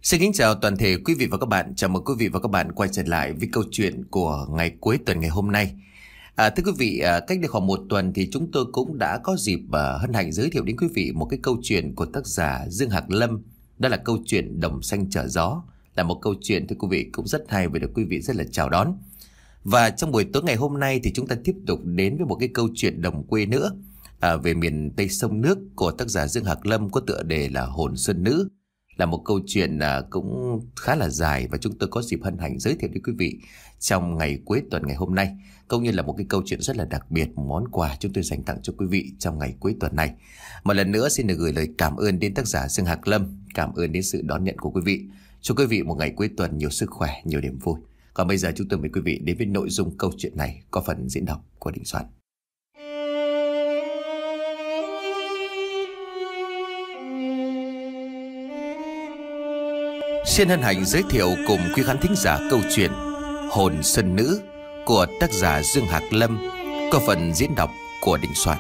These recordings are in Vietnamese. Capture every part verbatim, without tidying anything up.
Xin kính chào toàn thể quý vị và các bạn. Chào mừng quý vị và các bạn quay trở lại với câu chuyện của ngày cuối tuần ngày hôm nay. À, thưa quý vị, à, cách đây khoảng một tuần thì chúng tôi cũng đã có dịp à, hân hạnh giới thiệu đến quý vị một cái câu chuyện của tác giả Dương Hạc Lâm. Đó là câu chuyện Đồng Xanh Chở Gió. Là một câu chuyện thưa quý vị cũng rất hay và được quý vị rất là chào đón. Và trong buổi tối ngày hôm nay thì chúng ta tiếp tục đến với một cái câu chuyện đồng quê nữa, à, về miền Tây sông nước của tác giả Dương Hạc Lâm có tựa đề là Hồn Xuân Nữ. Là một câu chuyện à, cũng khá là dài và chúng tôi có dịp hân hạnh giới thiệu đến quý vị trong ngày cuối tuần ngày hôm nay. Cũng như là một cái câu chuyện rất là đặc biệt, một món quà chúng tôi dành tặng cho quý vị trong ngày cuối tuần này. Một lần nữa xin được gửi lời cảm ơn đến tác giả Dương Hạc Lâm. Cảm ơn đến sự đón nhận của quý vị. Chúc quý vị một ngày cuối tuần nhiều sức khỏe, nhiều niềm vui. Còn bây giờ chúng tôi mời quý vị đến với nội dung câu chuyện này có phần diễn đọc của Đình Soạn. Xin hân hạnh giới thiệu cùng quý khán thính giả câu chuyện Hồn Xuân Nữ của tác giả Dương Hạc Lâm có phần diễn đọc của Đình Soạn.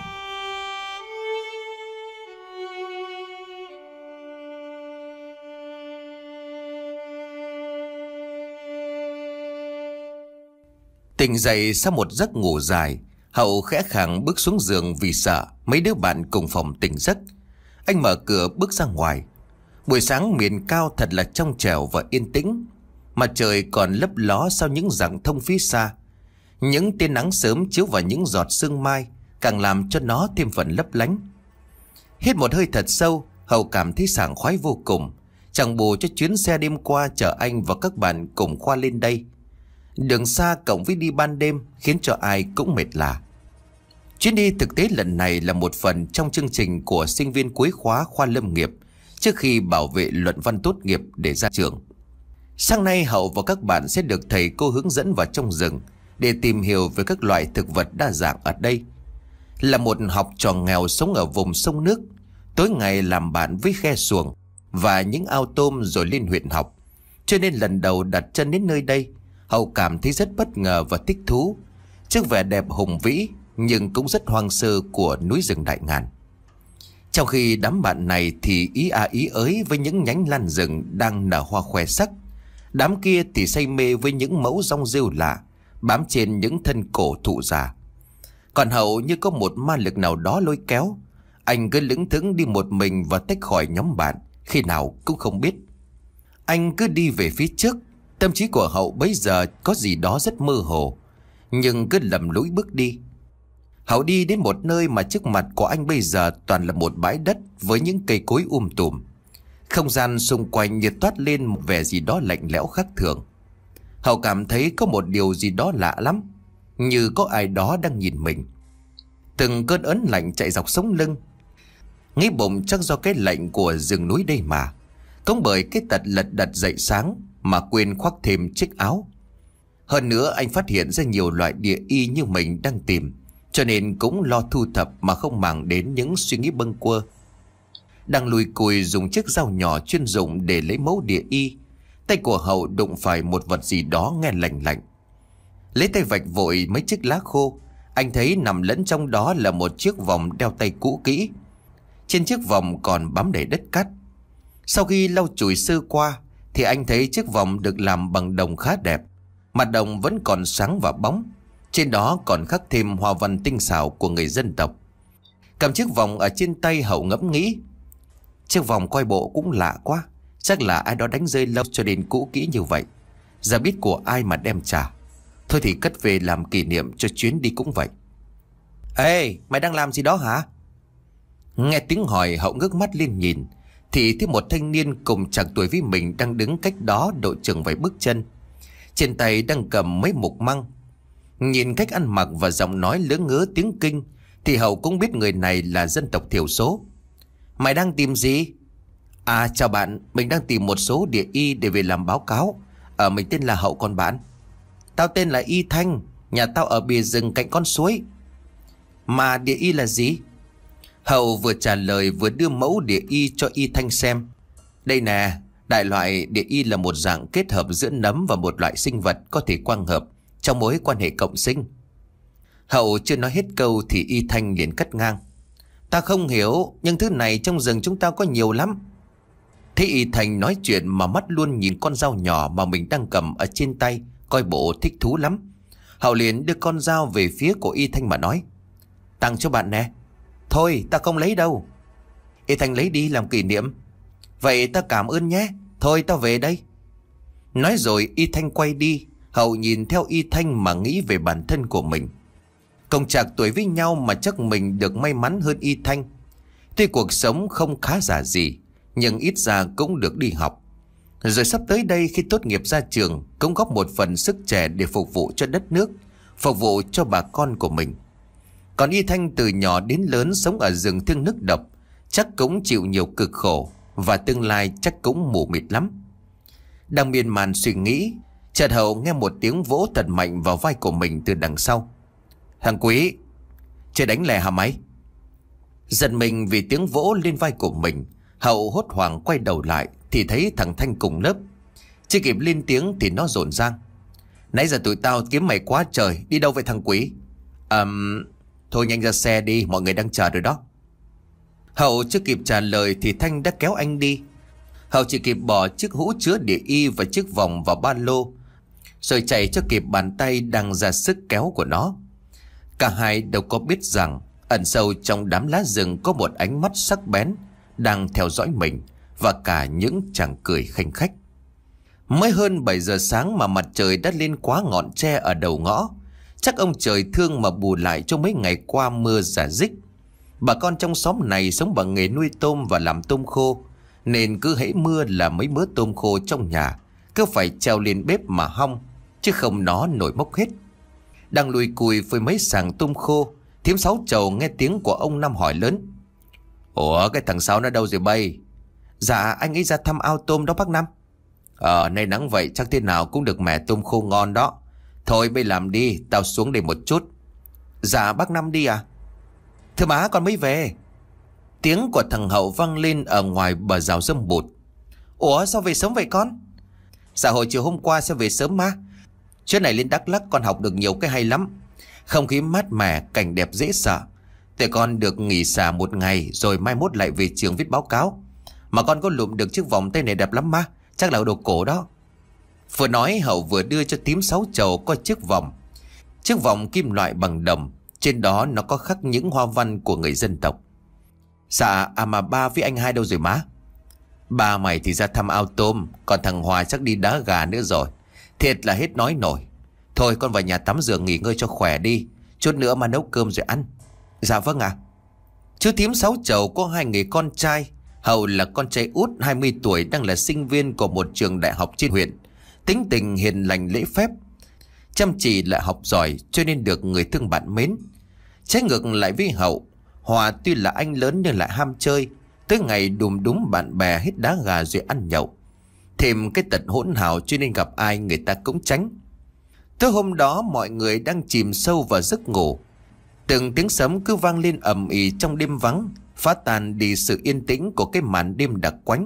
Tỉnh dậy sau một giấc ngủ dài, Hậu khẽ khàng bước xuống giường vì sợ mấy đứa bạn cùng phòng tỉnh giấc. Anh mở cửa bước ra ngoài. Buổi sáng miền cao thật là trong trẻo và yên tĩnh. Mặt trời còn lấp ló sau những rặng thông phía xa. Những tia nắng sớm chiếu vào những giọt sương mai càng làm cho nó thêm phần lấp lánh. Hít một hơi thật sâu, Hậu cảm thấy sảng khoái vô cùng. Chẳng bù cho chuyến xe đêm qua chở anh và các bạn cùng khoa lên đây. Đường xa cộng với đi ban đêm khiến cho ai cũng mệt lả. Chuyến đi thực tế lần này là một phần trong chương trình của sinh viên cuối khóa khoa lâm nghiệp trước khi bảo vệ luận văn tốt nghiệp để ra trường. Sáng nay Hậu và các bạn sẽ được thầy cô hướng dẫn vào trong rừng để tìm hiểu về các loại thực vật đa dạng ở đây. Là một học trò nghèo sống ở vùng sông nước, tối ngày làm bạn với khe xuồng và những ao tôm rồi lên huyện học, cho nên lần đầu đặt chân đến nơi đây, Hậu cảm thấy rất bất ngờ và thích thú trước vẻ đẹp hùng vĩ nhưng cũng rất hoang sơ của núi rừng Đại Ngàn. Trong khi đám bạn này thì ý à ý ới với những nhánh lan rừng đang nở hoa khoe sắc, đám kia thì say mê với những mẫu rong rêu lạ bám trên những thân cổ thụ già. Còn Hậu như có một ma lực nào đó lôi kéo, anh cứ lững thững đi một mình và tách khỏi nhóm bạn khi nào cũng không biết. Anh cứ đi về phía trước, tâm trí của Hậu bấy giờ có gì đó rất mơ hồ, nhưng cứ lầm lũi bước đi. Hậu đi đến một nơi mà trước mặt của anh bây giờ toàn là một bãi đất với những cây cối um tùm. Không gian xung quanh nhiệt toát lên một vẻ gì đó lạnh lẽo khác thường. Hậu cảm thấy có một điều gì đó lạ lắm, như có ai đó đang nhìn mình. Từng cơn ớn lạnh chạy dọc sống lưng. Nghĩ bụng chắc do cái lạnh của rừng núi đây mà, cũng bởi cái tật lật đật dậy sáng mà quên khoác thêm chiếc áo. Hơn nữa anh phát hiện ra nhiều loại địa y như mình đang tìm, cho nên cũng lo thu thập mà không màng đến những suy nghĩ bâng quơ. Đang lùi cùi dùng chiếc dao nhỏ chuyên dụng để lấy mẫu địa y, tay của Hậu đụng phải một vật gì đó nghe lạnh lạnh. Lấy tay vạch vội mấy chiếc lá khô, anh thấy nằm lẫn trong đó là một chiếc vòng đeo tay cũ kỹ. Trên chiếc vòng còn bám đầy đất cát. Sau khi lau chùi sơ qua thì anh thấy chiếc vòng được làm bằng đồng khá đẹp. Mặt đồng vẫn còn sáng và bóng, trên đó còn khắc thêm hoa văn tinh xảo của người dân tộc. Cầm chiếc vòng ở trên tay, Hậu ngẫm nghĩ, chiếc vòng coi bộ cũng lạ quá, chắc là ai đó đánh rơi lâu cho đến cũ kỹ như vậy. Giờ biết của ai mà đem trả. Thôi thì cất về làm kỷ niệm cho chuyến đi cũng vậy. Ê, mày đang làm gì đó hả? Nghe tiếng hỏi, Hậu ngước mắt lên nhìn thì thấy một thanh niên cùng chạc tuổi với mình đang đứng cách đó độ chừng vài bước chân. Trên tay đang cầm mấy mục măng. Nhìn cách ăn mặc và giọng nói lứa ngớ tiếng Kinh thì Hậu cũng biết người này là dân tộc thiểu số. Mày đang tìm gì? À chào bạn, mình đang tìm một số địa y để về làm báo cáo. Ờ mình tên là Hậu, còn bạn? Tao tên là Y Thanh, nhà tao ở bìa rừng cạnh con suối. Mà địa y là gì? Hậu vừa trả lời vừa đưa mẫu địa y cho Y Thanh xem. Đây nè, đại loại địa y là một dạng kết hợp giữa nấm và một loại sinh vật có thể quang hợp trong mối quan hệ cộng sinh. Hậu chưa nói hết câu thì Y Thanh liền cắt ngang. Ta không hiểu, nhưng thứ này trong rừng chúng ta có nhiều lắm. Thấy Y Thanh nói chuyện mà mắt luôn nhìn con dao nhỏ mà mình đang cầm ở trên tay, coi bộ thích thú lắm. Hậu liền đưa con dao về phía của Y Thanh mà nói: "Tặng cho bạn nè." "Thôi ta không lấy đâu." Y Thanh lấy đi làm kỷ niệm. "Vậy ta cảm ơn nhé, thôi ta về đây." Nói rồi Y Thanh quay đi. Hậu nhìn theo Y Thanh mà nghĩ về bản thân của mình. Cùng chạc tuổi với nhau mà chắc mình được may mắn hơn Y Thanh. Tuy cuộc sống không khá giả gì, nhưng ít ra cũng được đi học. Rồi sắp tới đây khi tốt nghiệp ra trường, cũng góp một phần sức trẻ để phục vụ cho đất nước, phục vụ cho bà con của mình. Còn Y Thanh từ nhỏ đến lớn sống ở rừng thương nước độc, chắc cũng chịu nhiều cực khổ, và tương lai chắc cũng mù mịt lắm. Đang miên man suy nghĩ, chợt Hậu nghe một tiếng vỗ thật mạnh vào vai của mình từ đằng sau. "Thằng Quý, chơi đánh lè hả mày?" Giật mình vì tiếng vỗ lên vai của mình, Hậu hốt hoảng quay đầu lại thì thấy thằng Thanh cùng lớp. Chưa kịp lên tiếng thì nó rộn rang: "Nãy giờ tụi tao kiếm mày quá trời, đi đâu vậy thằng Quý?" Ờm... Thôi nhanh ra xe đi, mọi người đang chờ rồi đó." Hậu chưa kịp trả lời thì Thanh đã kéo anh đi. Hậu chỉ kịp bỏ chiếc hũ chứa địa y và chiếc vòng vào ba lô, rồi chạy cho kịp bàn tay đang ra sức kéo của nó. Cả hai đâu có biết rằng ẩn sâu trong đám lá rừng có một ánh mắt sắc bén đang theo dõi mình, và cả những chàng cười khanh khách. Mới hơn bảy giờ sáng mà mặt trời đã lên quá ngọn tre ở đầu ngõ. Chắc ông trời thương mà bù lại cho mấy ngày qua mưa rả rích. Bà con trong xóm này sống bằng nghề nuôi tôm và làm tôm khô, nên cứ hễ mưa là mấy mớ tôm khô trong nhà cứ phải treo lên bếp mà hong, chứ không nó nổi mốc hết. Đang lùi cùi với mấy sàng tôm khô, thím Sáu Trầu nghe tiếng của ông Năm hỏi lớn: "Ủa, cái thằng Sáu nó đâu rồi bay?" "Dạ anh ấy ra thăm ao tôm đó bác Năm." "Ờ nay nắng vậy chắc thế nào cũng được mẻ tôm khô ngon đó. Thôi bây làm đi, tao xuống đây một chút." "Dạ bác Năm đi à?" "Thưa má con mới về." Tiếng của thằng Hậu vang lên ở ngoài bờ rào râm bụt. "Ủa sao về sớm vậy con?" "Dạ hồi chiều hôm qua sẽ về sớm má. Chuyến này lên Đắk Lắk con học được nhiều cái hay lắm. Không khí mát mẻ, cảnh đẹp dễ sợ. Để con được nghỉ xả một ngày, rồi mai mốt lại về trường viết báo cáo. Mà con có lụm được chiếc vòng tay này đẹp lắm má, chắc là đồ cổ đó." Vừa nói Hậu vừa đưa cho thím Sáu Trầu coi chiếc vòng. Chiếc vòng kim loại bằng đồng, trên đó nó có khắc những hoa văn của người dân tộc. "Dạ à mà ba với anh hai đâu rồi má?" "Ba mày thì ra thăm ao tôm, còn thằng Hòa chắc đi đá gà nữa rồi. Thiệt là hết nói nổi. Thôi con vào nhà tắm rửa nghỉ ngơi cho khỏe đi, chút nữa mà nấu cơm rồi ăn." "Dạ vâng ạ." À. Chú thím Sáu Trầu có hai người con trai. Hậu là con trai út hai mươi tuổi, đang là sinh viên của một trường đại học trên huyện. Tính tình hiền lành lễ phép, chăm chỉ lại học giỏi, cho nên được người thương bạn mến. Trái ngược lại với Hậu, Hòa tuy là anh lớn nhưng lại ham chơi. Tới ngày đùm đúng bạn bè hết đá gà rồi ăn nhậu. Thêm cái tật hỗn hào cho nên gặp ai người ta cũng tránh. Tới hôm đó mọi người đang chìm sâu vào giấc ngủ. Từng tiếng sấm cứ vang lên ầm ĩ trong đêm vắng, phá tan đi sự yên tĩnh của cái màn đêm đặc quánh.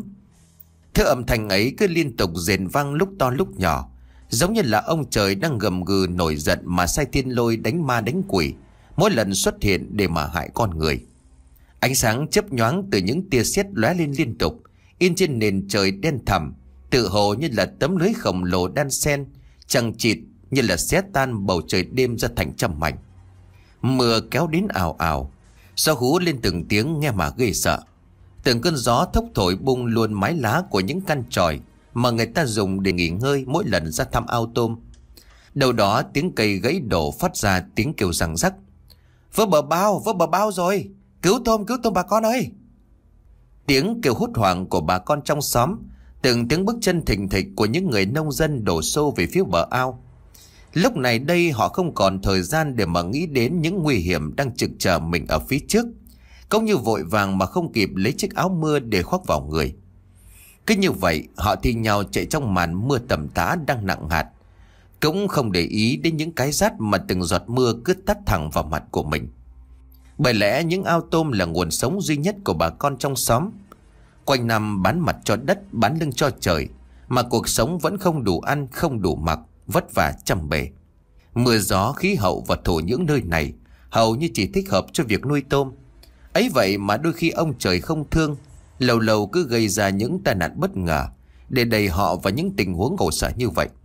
Thứ âm thanh ấy cứ liên tục rền vang lúc to lúc nhỏ, giống như là ông trời đang gầm gừ nổi giận mà sai thiên lôi đánh ma đánh quỷ, mỗi lần xuất hiện để mà hại con người. Ánh sáng chớp nhoáng từ những tia sét lóe lên liên tục, in trên nền trời đen thẳm, tự hồ như là tấm lưới khổng lồ đan xen, chằng chịt như là xé tan bầu trời đêm ra thành trăm mảnh. Mưa kéo đến ào ào, gió hú lên từng tiếng nghe mà ghê sợ. Từng cơn gió thốc thổi bung luôn mái lá của những căn chòi mà người ta dùng để nghỉ ngơi mỗi lần ra thăm ao tôm. Đầu đó tiếng cây gãy đổ phát ra tiếng kêu răng rắc: "Vỡ bờ bao, vỡ bờ bao rồi! Cứu tôm, cứu tôm bà con ơi!" Tiếng kêu hốt hoảng của bà con trong xóm, từng tiếng bước chân thình thịch của những người nông dân đổ xô về phía bờ ao. Lúc này đây họ không còn thời gian để mà nghĩ đến những nguy hiểm đang trực chờ mình ở phía trước. Cũng như vội vàng mà không kịp lấy chiếc áo mưa để khoác vào người. Cứ như vậy họ thi nhau chạy trong màn mưa tầm tã đang nặng hạt, cũng không để ý đến những cái rát mà từng giọt mưa cứ tắt thẳng vào mặt của mình. Bởi lẽ những ao tôm là nguồn sống duy nhất của bà con trong xóm. Quanh năm bán mặt cho đất, bán lưng cho trời, mà cuộc sống vẫn không đủ ăn, không đủ mặc, vất vả trăm bề. Mưa gió, khí hậu và thổ nhưỡng nơi này hầu như chỉ thích hợp cho việc nuôi tôm. Ấy vậy mà đôi khi ông trời không thương, lâu lâu cứ gây ra những tai nạn bất ngờ để đẩy họ vào những tình huống khổ sở như vậy.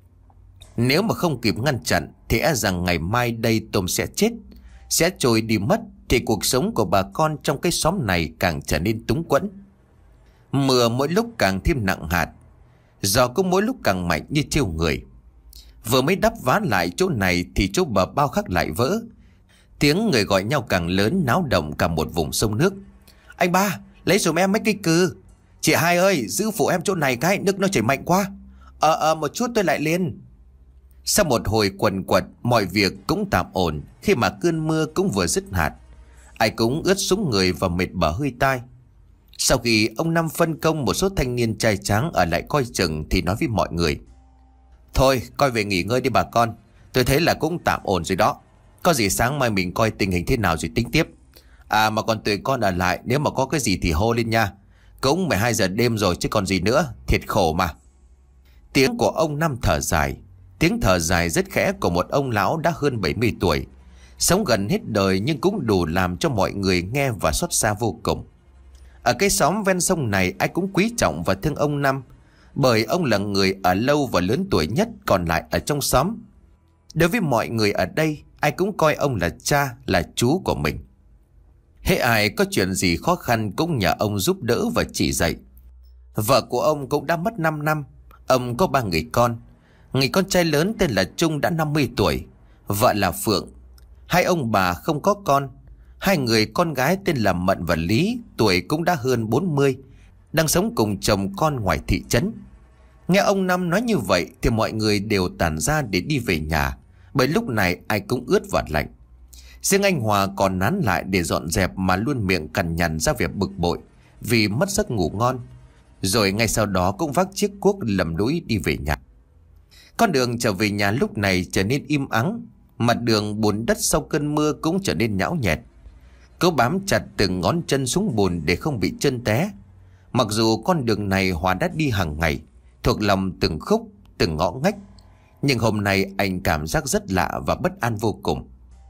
Nếu mà không kịp ngăn chặn thì e rằng ngày mai đây Tôm sẽ chết, sẽ trôi đi mất, thì cuộc sống của bà con trong cái xóm này càng trở nên túng quẫn. Mưa mỗi lúc càng thêm nặng hạt, gió cũng mỗi lúc càng mạnh như trêu người. Vừa mới đắp vá lại chỗ này thì chỗ bờ bao khác lại vỡ. Tiếng người gọi nhau càng lớn, náo động cả một vùng sông nước. Anh ba, lấy giùm em mấy cây cừ. Chị hai ơi, giữ phụ em chỗ này cái, nước nó chảy mạnh quá. Ờ ờ một chút tôi lại lên. Sau một hồi quần quật, mọi việc cũng tạm ổn khi mà cơn mưa cũng vừa dứt hạt. Ai cũng ướt sũng người và mệt bở hơi tai. Sau khi ông Năm phân công một số thanh niên trai tráng ở lại coi chừng thì nói với mọi người: Thôi coi về nghỉ ngơi đi bà con, tôi thấy là cũng tạm ổn rồi đó. Có gì sáng mai mình coi tình hình thế nào rồi tính tiếp. À mà còn tụi con ở lại, nếu mà có cái gì thì hô lên nha. Cũng mười hai giờ đêm rồi chứ còn gì nữa, thiệt khổ mà. Tiếng của ông Năm thở dài, tiếng thở dài rất khẽ của một ông lão đã hơn bảy mươi tuổi, sống gần hết đời nhưng cũng đủ làm cho mọi người nghe và xót xa vô cùng. Ở cái xóm ven sông này ai cũng quý trọng và thương ông Năm, bởi ông là người ở lâu và lớn tuổi nhất còn lại ở trong xóm. Đối với mọi người ở đây, ai cũng coi ông là cha, là chú của mình. Hễ ai có chuyện gì khó khăn cũng nhờ ông giúp đỡ và chỉ dạy. Vợ của ông cũng đã mất năm năm. Ông có ba người con. Người con trai lớn tên là Trung đã năm mươi tuổi, vợ là Phượng. Hai ông bà không có con. Hai người con gái tên là Mận và Lý, tuổi cũng đã hơn bốn mươi, đang sống cùng chồng con ngoài thị trấn. Nghe ông Năm nói như vậy thì mọi người đều tản ra để đi về nhà, bởi lúc này ai cũng ướt và lạnh. Riêng anh Hòa còn nán lại để dọn dẹp mà luôn miệng cằn nhằn ra việc bực bội vì mất giấc ngủ ngon. Rồi ngay sau đó cũng vác chiếc cuốc lầm lũi đi về nhà. Con đường trở về nhà lúc này trở nên im ắng. Mặt đường bùn đất sau cơn mưa cũng trở nên nhão nhẹt. Cố bám chặt từng ngón chân xuống bùn để không bị chân té. Mặc dù con đường này Hòa đã đi hàng ngày, thuộc lòng từng khúc, từng ngõ ngách, nhưng hôm nay anh cảm giác rất lạ và bất an vô cùng.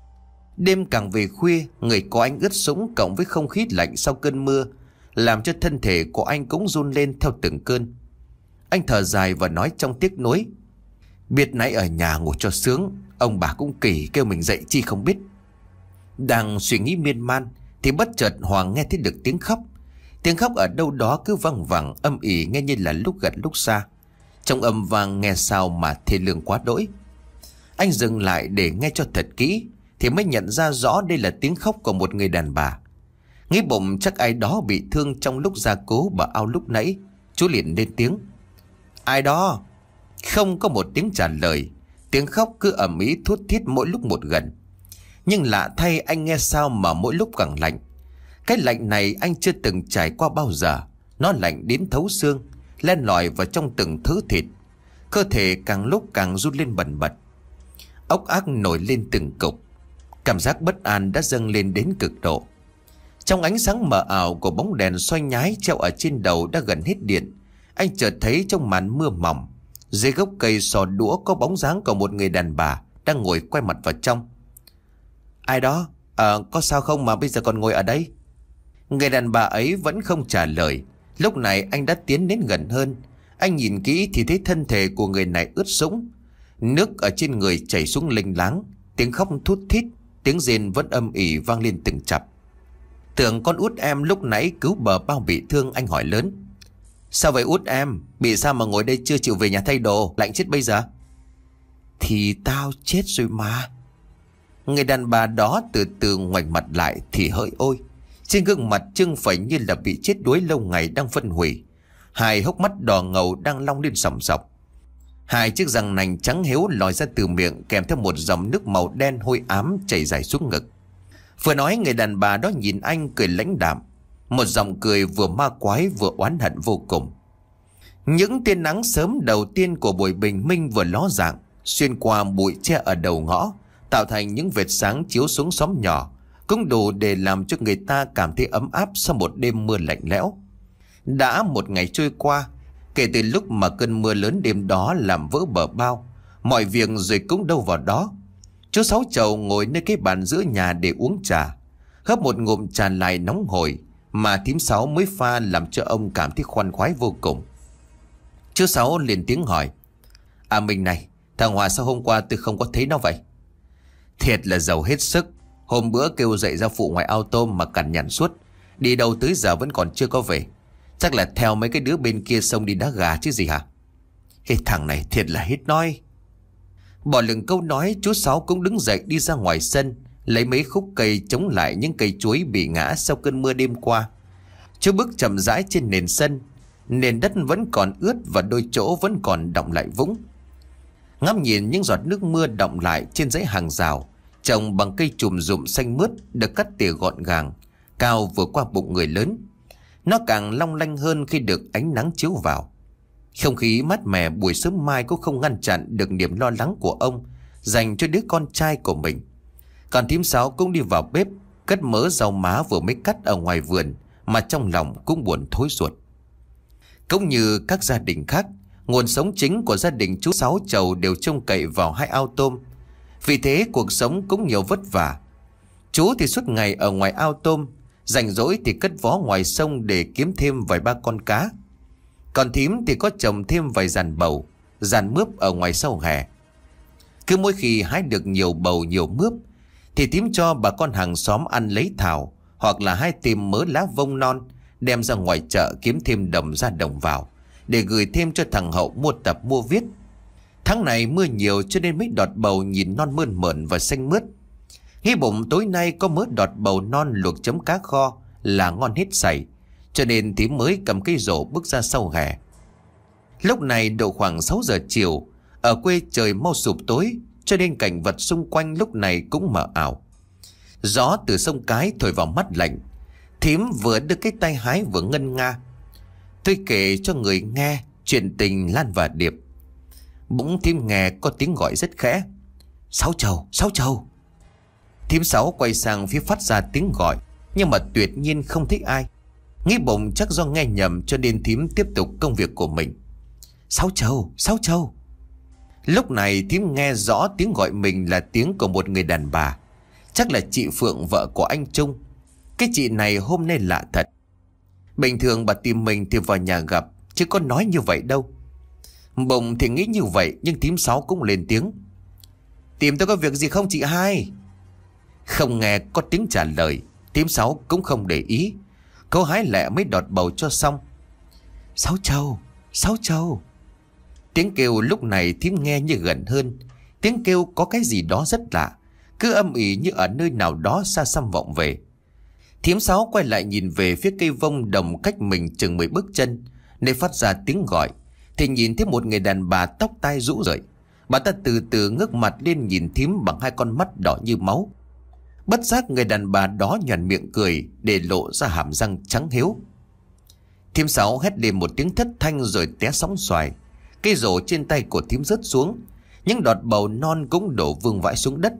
Đêm càng về khuya, người của anh ướt sũng cộng với không khí lạnh sau cơn mưa làm cho thân thể của anh cũng run lên theo từng cơn. Anh thở dài và nói trong tiếc nuối: Biết nãy ở nhà ngủ cho sướng, ông bà cũng kỳ kêu mình dậy chi không biết. Đang suy nghĩ miên man thì bất chợt Hoàng nghe thấy được tiếng khóc. Tiếng khóc ở đâu đó cứ văng vẳng âm ỉ, nghe như là lúc gần lúc xa. Trong âm vang nghe sao mà thê lương quá đỗi. Anh dừng lại để nghe cho thật kỹ thì mới nhận ra rõ đây là tiếng khóc của một người đàn bà. Nghĩ bụng chắc ai đó bị thương trong lúc gia cố bà ao lúc nãy, chú liền lên tiếng: Ai đó? Không có một tiếng trả lời. Tiếng khóc cứ ầm ĩ thút thít mỗi lúc một gần. Nhưng lạ thay, anh nghe sao mà mỗi lúc càng lạnh. Cái lạnh này anh chưa từng trải qua bao giờ. Nó lạnh đến thấu xương, len lỏi vào trong từng thứ thịt. Cơ thể càng lúc càng run lên bần bật, ốc ác nổi lên từng cục. Cảm giác bất an đã dâng lên đến cực độ. Trong ánh sáng mờ ảo của bóng đèn soi nhái treo ở trên đầu đã gần hết điện, anh chợt thấy trong màn mưa mỏng, dưới gốc cây sò đũa có bóng dáng của một người đàn bà đang ngồi quay mặt vào trong. Ai đó? Ờ, có sao không mà bây giờ còn ngồi ở đây? Người đàn bà ấy vẫn không trả lời. Lúc này anh đã tiến đến gần hơn. Anh nhìn kỹ thì thấy thân thể của người này ướt sũng, nước ở trên người chảy xuống lênh láng, tiếng khóc thút thít, tiếng rên vẫn âm ỉ vang lên từng chập. Tưởng con út em lúc nãy cứu bờ bao bị thương, anh hỏi lớn: Sao vậy út em? Bị sao mà ngồi đây chưa chịu về nhà thay đồ, lạnh chết bây giờ? Thì tao chết rồi mà. Người đàn bà đó từ từ ngoảnh mặt lại thì hỡi ôi, trên gương mặt trưng phình như là bị chết đuối lâu ngày đang phân hủy. Hai hốc mắt đỏ ngầu đang long lên sòng sọc. Hai chiếc răng nành trắng héo lòi ra từ miệng, kèm theo một dòng nước màu đen hôi ám chảy dài xuống ngực. Vừa nói, người đàn bà đó nhìn anh cười lãnh đạm, một giọng cười vừa ma quái vừa oán hận vô cùng. Những tia nắng sớm đầu tiên của buổi bình minh vừa ló dạng, xuyên qua bụi tre ở đầu ngõ, tạo thành những vệt sáng chiếu xuống xóm nhỏ, cũng đủ để làm cho người ta cảm thấy ấm áp sau một đêm mưa lạnh lẽo. Đã một ngày trôi qua kể từ lúc mà cơn mưa lớn đêm đó làm vỡ bờ bao, mọi việc rồi cũng đâu vào đó. Chú Sáu Chầu ngồi nơi cái bàn giữa nhà để uống trà, hớp một ngụm trà lại nóng hổi mà thím Sáu mới pha làm cho ông cảm thấy khoan khoái vô cùng. Chú Sáu liền tiếng hỏi: À mình này, thằng Hòa sao hôm qua tôi không có thấy nó vậy? Thiệt là giàu hết sức. Hôm bữa kêu dậy ra phụ ngoài ao tôm mà cằn nhằn suốt. Đi đâu tới giờ vẫn còn chưa có về. Chắc là theo mấy cái đứa bên kia sông đi đá gà chứ gì hả? Cái thằng này thiệt là hết nói. Bỏ lửng câu nói, chú Sáu cũng đứng dậy đi ra ngoài sân, lấy mấy khúc cây chống lại những cây chuối bị ngã sau cơn mưa đêm qua. Chú bước chậm rãi trên nền sân. Nền đất vẫn còn ướt và đôi chỗ vẫn còn đọng lại vũng. Ngắm nhìn những giọt nước mưa đọng lại trên dãy hàng rào trồng bằng cây chùm rụng xanh mướt, được cắt tỉa gọn gàng, cao vừa qua bụng người lớn. Nó càng long lanh hơn khi được ánh nắng chiếu vào. Không khí mát mẻ buổi sớm mai cũng không ngăn chặn được niềm lo lắng của ông dành cho đứa con trai của mình. Còn thím Sáu cũng đi vào bếp cất mớ rau má vừa mới cắt ở ngoài vườn, mà trong lòng cũng buồn thối ruột. Cũng như các gia đình khác, nguồn sống chính của gia đình chú Sáu Chầu đều trông cậy vào hai ao tôm. Vì thế cuộc sống cũng nhiều vất vả. Chú thì suốt ngày ở ngoài ao tôm, rảnh rỗi thì cất vó ngoài sông để kiếm thêm vài ba con cá. Còn thím thì có trồng thêm vài dàn bầu, dàn mướp ở ngoài sau hè. Cứ mỗi khi hái được nhiều bầu nhiều mướp thì thím cho bà con hàng xóm ăn lấy thảo, hoặc là hái tìm mớ lá vông non đem ra ngoài chợ kiếm thêm đồng ra đồng vào để gửi thêm cho thằng Hậu mua tập mua viết. Tháng này mưa nhiều cho nên mấy đọt bầu nhìn non mơn mởn và xanh mướt. Nghĩ bụng tối nay có mớ đọt bầu non luộc chấm cá kho là ngon hết sảy, cho nên thím mới cầm cây rổ bước ra sau hè. Lúc này độ khoảng sáu giờ chiều, ở quê trời mau sụp tối, cho nên cảnh vật xung quanh lúc này cũng mờ ảo. Gió từ sông Cái thổi vào mắt lạnh. Thím vừa đưa cái tay hái vừa ngân nga: Tôi kể cho người nghe chuyện tình Lan và Điệp. Bỗng thím nghe có tiếng gọi rất khẽ: Sáu Chầu, Sáu Chầu. Thím Sáu quay sang phía phát ra tiếng gọi, nhưng mà tuyệt nhiên không thấy ai. Nghĩ bụng chắc do nghe nhầm, cho nên thím tiếp tục công việc của mình. Sáu Chầu, Sáu Chầu. Lúc này thím nghe rõ tiếng gọi mình là tiếng của một người đàn bà. Chắc là chị Phượng, vợ của anh Trung. Cái chị này hôm nay lạ thật. Bình thường bà tìm mình thì vào nhà gặp, chứ có nói như vậy đâu. Bụng thì nghĩ như vậy, nhưng thím Sáu cũng lên tiếng: Tìm tôi có việc gì không chị hai? Không nghe có tiếng trả lời, thím Sáu cũng không để ý. Cô hái lẹ mấy đọt bầu cho xong. Sáu Chầu, Sáu Chầu. Tiếng kêu lúc này thím nghe như gần hơn. Tiếng kêu có cái gì đó rất lạ, cứ âm ỉ như ở nơi nào đó xa xăm vọng về. Thím Sáu quay lại nhìn về phía cây vông đồng cách mình chừng mười bước chân, nơi phát ra tiếng gọi, thì nhìn thấy một người đàn bà tóc tai rũ rượi. Bà ta từ từ ngước mặt lên nhìn thím bằng hai con mắt đỏ như máu. Bất giác người đàn bà đó nhoẻn miệng cười để lộ ra hàm răng trắng hiếu. Thím Sáu hét lên một tiếng thất thanh rồi té sóng xoài. Cây rổ trên tay của thím rớt xuống, những đọt bầu non cũng đổ vương vãi xuống đất.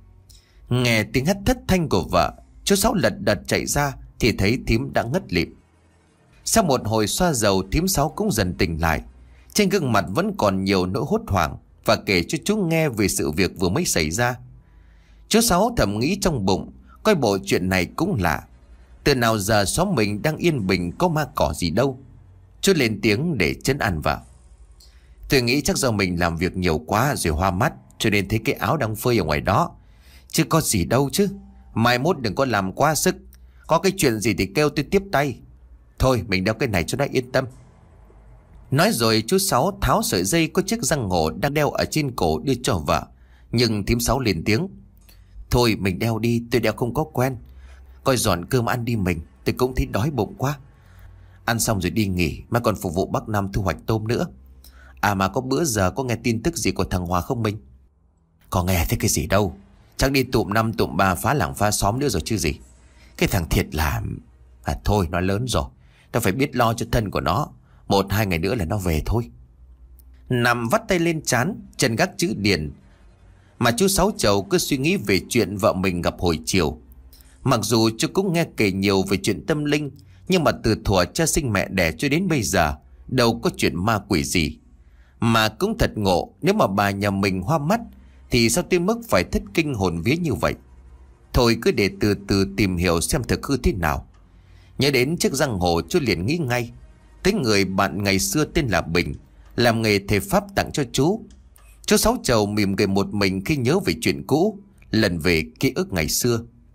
Nghe tiếng hét thất thanh của vợ, chú Sáu lật đật chạy ra thì thấy thím đã ngất lịm. Sau một hồi xoa dầu, thím Sáu cũng dần tỉnh lại. Trên gương mặt vẫn còn nhiều nỗi hốt hoảng, và kể cho chú nghe về sự việc vừa mới xảy ra. Chú Sáu thầm nghĩ trong bụng, coi bộ chuyện này cũng lạ. Từ nào giờ xóm mình đang yên bình, có ma cỏ gì đâu. Chú lên tiếng để trấn an vợ: Tôi nghĩ chắc do mình làm việc nhiều quá rồi hoa mắt, cho nên thấy cái áo đang phơi ở ngoài đó, chứ có gì đâu chứ. Mai mốt đừng có làm quá sức, có cái chuyện gì thì kêu tôi tiếp tay. Thôi mình đeo cái này cho nó yên tâm. Nói rồi chú Sáu tháo sợi dây có chiếc răng hổ đang đeo ở trên cổ đưa cho vợ. Nhưng thím Sáu lên tiếng: Thôi mình đeo đi, tôi đeo không có quen. Coi dọn cơm ăn đi mình, tôi cũng thấy đói bụng quá. Ăn xong rồi đi nghỉ, mà còn phục vụ bác Năm thu hoạch tôm nữa. À mà có bữa giờ có nghe tin tức gì của thằng Hòa không mình? Có nghe thấy cái gì đâu, chắc đi tụm năm tụm ba phá làng phá xóm nữa rồi chứ gì. Cái thằng thiệt là... À thôi nó lớn rồi, tao phải biết lo cho thân của nó. Một hai ngày nữa là nó về thôi. Nằm vắt tay lên trán, chân gác chữ điền, mà chú Sáu Chầu cứ suy nghĩ về chuyện vợ mình gặp hồi chiều. Mặc dù chú cũng nghe kể nhiều về chuyện tâm linh, nhưng mà từ thuở cha sinh mẹ đẻ cho đến bây giờ đâu có chuyện ma quỷ gì. Mà cũng thật ngộ, nếu mà bà nhà mình hoa mắt thì sao tới mức phải thất kinh hồn vía như vậy. Thôi cứ để từ từ tìm hiểu xem thực hư thế nào. Nhớ đến chiếc răng hổ, chú liền nghĩ ngay tới người bạn ngày xưa tên là Bình, làm nghề thầy pháp tặng cho chú. Chú Sáu Trầu mỉm cười một mình khi nhớ về chuyện cũ, lần về ký ức ngày xưa.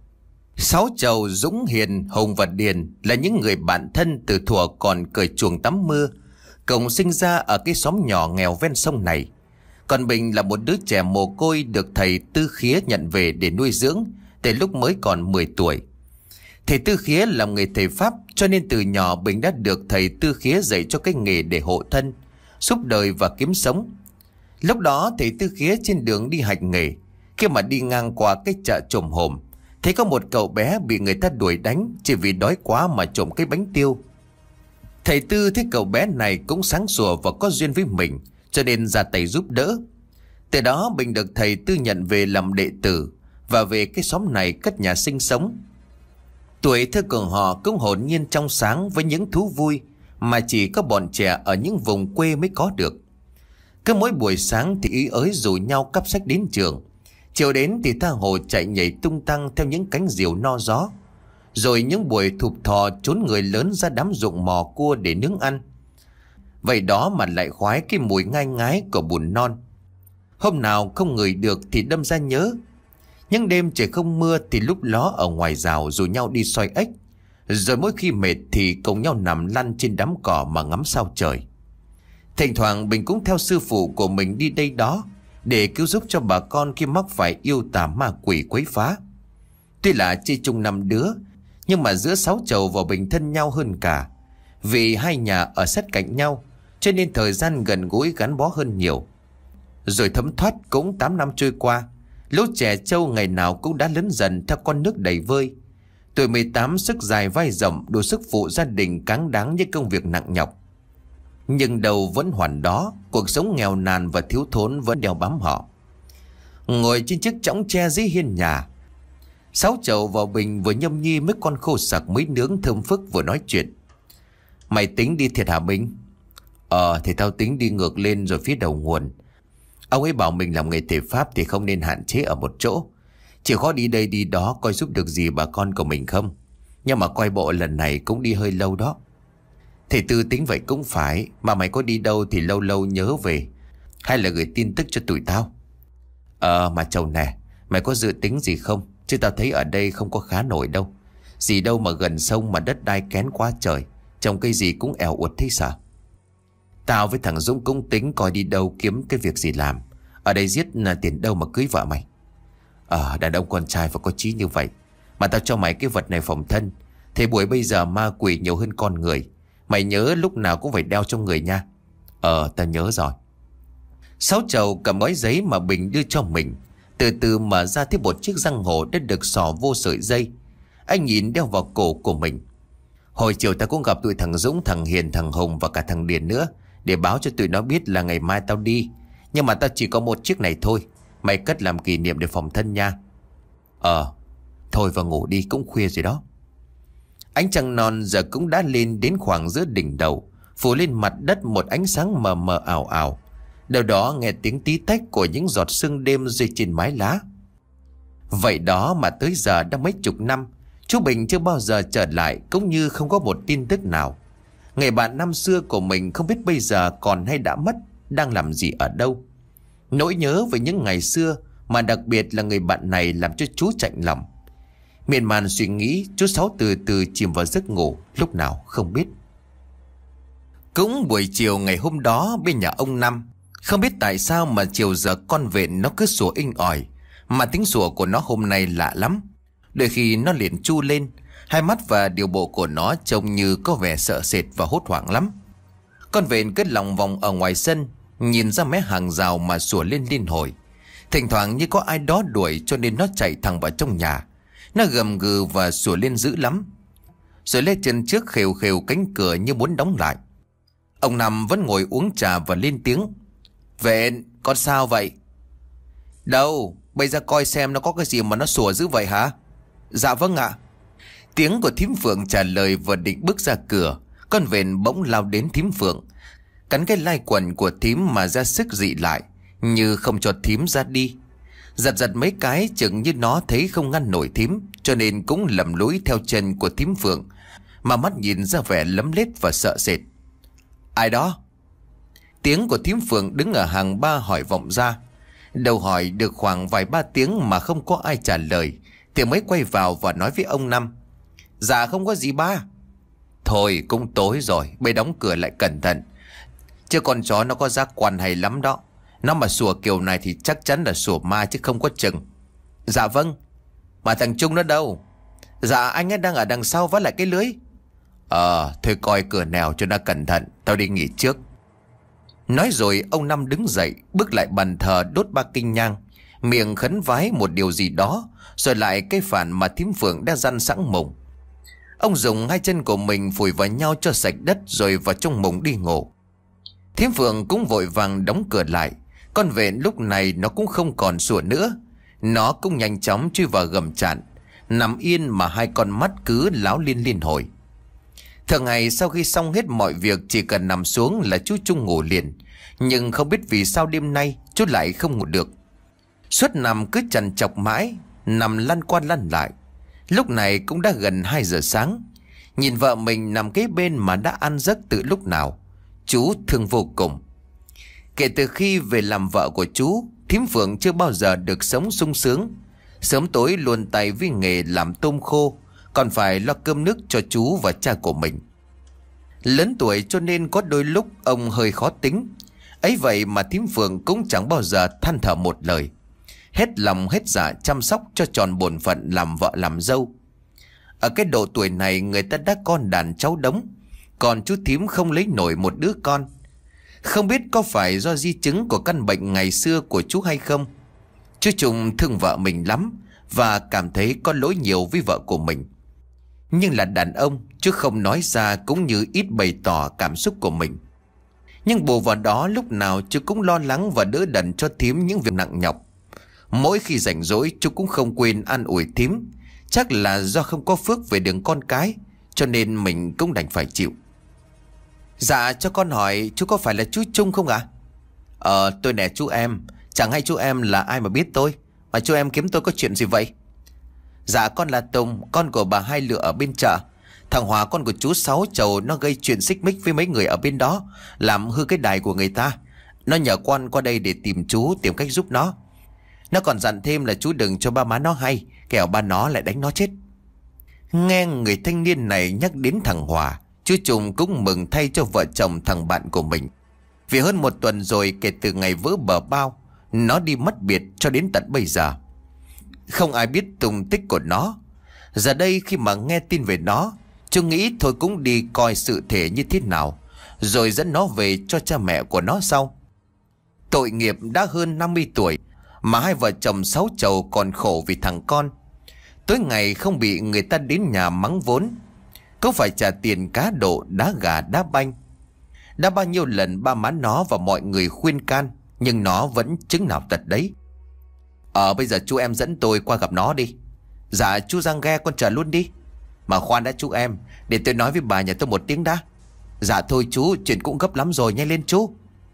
Sáu Trầu, Dũng, Hiền, Hùng và Điền là những người bạn thân từ thuở còn cởi chuồng tắm mưa, cùng sinh ra ở cái xóm nhỏ nghèo ven sông này. Còn Bình là một đứa trẻ mồ côi được thầy Tư Khía nhận về để nuôi dưỡng từ lúc mới còn mười tuổi. Thầy Tư Khía làm nghề thầy pháp, cho nên từ nhỏ Bình đã được thầy Tư Khía dạy cho cái nghề để hộ thân, giúp đời và kiếm sống. Lúc đó thầy Tư Khía trên đường đi hành nghề, khi mà đi ngang qua cái chợ Trồm Hổm, thấy có một cậu bé bị người ta đuổi đánh chỉ vì đói quá mà trộm cái bánh tiêu. Thầy Tư thấy cậu bé này cũng sáng sủa và có duyên với mình, cho nên ra tay giúp đỡ. Từ đó Bình được thầy Tư nhận về làm đệ tử và về cái xóm này cất nhà sinh sống. Tuổi thơ của họ cũng hồn nhiên trong sáng với những thú vui mà chỉ có bọn trẻ ở những vùng quê mới có được. Cứ mỗi buổi sáng thì ý ới rủ nhau cắp sách đến trường, chiều đến thì tha hồ chạy nhảy tung tăng theo những cánh diều no gió. Rồi những buổi thụp thò trốn người lớn ra đám ruộng mò cua để nướng ăn. Vậy đó mà lại khoái cái mùi ngai ngái của bùn non. Hôm nào không ngửi được thì đâm ra nhớ. Những đêm trời không mưa thì lúc ló ở ngoài rào rủ nhau đi xoay ếch. Rồi mỗi khi mệt thì cùng nhau nằm lăn trên đám cỏ mà ngắm sao trời. Thỉnh thoảng Bình cũng theo sư phụ của mình đi đây đó để cứu giúp cho bà con khi mắc phải yêu tà ma quỷ quấy phá. Tuy là chỉ chung năm đứa, nhưng mà giữa Sáu Trầu và Bình thân nhau hơn cả. Vì hai nhà ở sát cạnh nhau, cho nên thời gian gần gũi gắn bó hơn nhiều. Rồi thấm thoát cũng tám năm trôi qua, lũ trẻ trâu ngày nào cũng đã lớn dần theo con nước đầy vơi. Tuổi mười tám sức dài vai rộng, đủ sức phụ gia đình cáng đáng những công việc nặng nhọc. Nhưng đầu vẫn hoàn đó, cuộc sống nghèo nàn và thiếu thốn vẫn đeo bám họ. Ngồi trên chiếc chõng tre dưới hiên nhà, Sáu Trầu và Bình vừa nhâm nhi mấy con khô sặc mới nướng thơm phức vừa nói chuyện. Mày tính đi thiệt hả Bình? Ờ thì tao tính đi ngược lên rồi phía đầu nguồn. Ông ấy bảo mình làm nghề thể pháp thì không nên hạn chế ở một chỗ, chỉ có đi đây đi đó coi giúp được gì bà con của mình không. Nhưng mà coi bộ lần này cũng đi hơi lâu đó. Thầy Tư tính vậy cũng phải, mà mày có đi đâu thì lâu lâu nhớ về, hay là gửi tin tức cho tụi tao. Ờ mà Trầu nè, mày có dự tính gì không? Chứ tao thấy ở đây không có khá nổi đâu. Gì đâu mà gần sông mà đất đai kén quá trời, trồng cây gì cũng ẻo uột thế sao? Tao với thằng Dũng cũng tính coi đi đâu kiếm cái việc gì làm. Ở đây giết là tiền đâu mà cưới vợ mày. Ờ đàn ông con trai phải có chí như vậy. Mà tao cho mày cái vật này phòng thân. Thế buổi bây giờ ma quỷ nhiều hơn con người, mày nhớ lúc nào cũng phải đeo trong người nha. Ờ tao nhớ rồi. Sáu Trầu cầm gói giấy mà Bình đưa cho mình, từ từ mở ra thấy một chiếc răng hổ đã được xỏ vô sợi dây. Anh nhìn đeo vào cổ của mình. Hồi chiều ta cũng gặp tụi thằng Dũng, thằng Hiền, thằng Hùng và cả thằng Điền nữa, để báo cho tụi nó biết là ngày mai tao đi. Nhưng mà tao chỉ có một chiếc này thôi, mày cất làm kỷ niệm để phòng thân nha. Ờ thôi vào ngủ đi, cũng khuya rồi đó. Ánh trăng non giờ cũng đã lên đến khoảng giữa đỉnh đầu, phủ lên mặt đất một ánh sáng mờ mờ ảo ảo. Đầu đó nghe tiếng tí tách của những giọt sương đêm rơi trên mái lá. Vậy đó mà tới giờ đã mấy chục năm, chú Bình chưa bao giờ trở lại, cũng như không có một tin tức nào. Người bạn năm xưa của mình không biết bây giờ còn hay đã mất, đang làm gì ở đâu. Nỗi nhớ về những ngày xưa, mà đặc biệt là người bạn này, làm cho chú chạnh lòng. Miên man suy nghĩ, chú Sáu từ từ chìm vào giấc ngủ, lúc nào không biết. Cũng buổi chiều ngày hôm đó bên nhà ông Năm, không biết tại sao mà chiều giờ con vện nó cứ sủa inh ỏi. Mà tiếng sủa của nó hôm nay lạ lắm. Đôi khi nó liền chu lên, hai mắt và điều bộ của nó trông như có vẻ sợ sệt và hốt hoảng lắm. Con vện cứ lòng vòng ở ngoài sân, nhìn ra mé hàng rào mà sủa lên liên hồi. Thỉnh thoảng như có ai đó đuổi, cho nên nó chạy thẳng vào trong nhà. Nó gầm gừ và sủa lên dữ lắm. Rồi lên chân trước khều khều cánh cửa như muốn đóng lại. Ông Năm vẫn ngồi uống trà và lên tiếng. Vện, con sao vậy? Đâu, bây giờ coi xem nó có cái gì mà nó sủa dữ vậy hả? Dạ vâng ạ. Tiếng của thím Phượng trả lời vừa định bước ra cửa, con vện bỗng lao đến thím Phượng, cắn cái lai quần của thím mà ra sức dị lại, như không cho thím ra đi. Giật giật mấy cái chừng như nó thấy không ngăn nổi thím, cho nên cũng lầm lũi theo chân của thím Phượng mà mắt nhìn ra vẻ lấm lét và sợ sệt. Ai đó? Tiếng của thím Phượng đứng ở hàng ba hỏi vọng ra. Đầu hỏi được khoảng vài ba tiếng mà không có ai trả lời thì mới quay vào và nói với ông Năm. Dạ không có gì ba. Thôi cũng tối rồi, bây đóng cửa lại cẩn thận. Chứ con chó nó có giác quan hay lắm đó. Nó mà sủa kiểu này thì chắc chắn là sủa ma chứ không có chừng. Dạ vâng. Mà thằng Trung nó đâu? Dạ anh ấy đang ở đằng sau vắt lại cái lưới. Ờ thôi coi cửa nào cho nó cẩn thận. Tao đi nghỉ trước. Nói rồi ông Năm đứng dậy, bước lại bàn thờ đốt ba kinh nhang, miệng khấn vái một điều gì đó, rồi lại cây phản mà thím Phượng đã dăn sẵn mùng. Ông dùng hai chân của mình phủi vào nhau cho sạch đất rồi vào trong mùng đi ngủ. Thím Phượng cũng vội vàng đóng cửa lại. Con vện lúc này nó cũng không còn sủa nữa. Nó cũng nhanh chóng chui vào gầm trạn, nằm yên mà hai con mắt cứ láo liên liên hồi. Thường ngày sau khi xong hết mọi việc chỉ cần nằm xuống là chú Trung ngủ liền. Nhưng không biết vì sao đêm nay chú lại không ngủ được. Suốt nằm cứ trằn trọc mãi, nằm lăn qua lăn lại. Lúc này cũng đã gần hai giờ sáng. Nhìn vợ mình nằm kế bên mà đã ăn giấc từ lúc nào, chú thương vô cùng. Kể từ khi về làm vợ của chú, thím Phượng chưa bao giờ được sống sung sướng. Sớm tối luôn tay với nghề làm tôm khô, còn phải lo cơm nước cho chú và cha của mình. Lớn tuổi cho nên có đôi lúc ông hơi khó tính. Ấy vậy mà thím Phượng cũng chẳng bao giờ than thở một lời. Hết lòng hết dạ chăm sóc cho tròn bổn phận làm vợ làm dâu. Ở cái độ tuổi này người ta đã con đàn cháu đống, còn chú thím không lấy nổi một đứa con. Không biết có phải do di chứng của căn bệnh ngày xưa của chú hay không. Chú Trung thương vợ mình lắm và cảm thấy có lỗi nhiều với vợ của mình. Nhưng là đàn ông, chú không nói ra cũng như ít bày tỏ cảm xúc của mình. Nhưng bù vào đó lúc nào chú cũng lo lắng và đỡ đần cho thím những việc nặng nhọc. Mỗi khi rảnh rỗi chú cũng không quên an ủi thím. Chắc là do không có phước về đường con cái, cho nên mình cũng đành phải chịu. Dạ cho con hỏi chú có phải là chú Trung không ạ? À? Ờ tôi nè chú em. Chẳng hay chú em là ai mà biết tôi, mà chú em kiếm tôi có chuyện gì vậy? Dạ con là Tùng, con của bà Hai Lựa ở bên chợ. Thằng Hòa con của chú Sáu Chầu nó gây chuyện xích mích với mấy người ở bên đó, làm hư cái đài của người ta. Nó nhờ con qua đây để tìm chú, tìm cách giúp nó. Nó còn dặn thêm là chú đừng cho ba má nó hay, kẻo ba nó lại đánh nó chết. Nghe người thanh niên này nhắc đến thằng Hòa, chú Trung cũng mừng thay cho vợ chồng thằng bạn của mình. Vì hơn một tuần rồi kể từ ngày vỡ bờ bao, nó đi mất biệt cho đến tận bây giờ. Không ai biết tung tích của nó. Giờ đây khi mà nghe tin về nó, chú nghĩ thôi cũng đi coi sự thể như thế nào, rồi dẫn nó về cho cha mẹ của nó sau. Tội nghiệp đã hơn năm mươi tuổi mà hai vợ chồng Sáu Chầu còn khổ vì thằng con. Tối ngày không bị người ta đến nhà mắng vốn, cũng phải trả tiền cá độ, đá gà, đá banh. Đã bao nhiêu lần ba má nó và mọi người khuyên can, nhưng nó vẫn chứng nào tật đấy. Ờ bây giờ chú em dẫn tôi qua gặp nó đi. Dạ chú Giang ghe con chờ luôn đi. Mà khoan đã chú em, để tôi nói với bà nhà tôi một tiếng đã. Dạ thôi chú, chuyện cũng gấp lắm rồi, nhanh lên chú.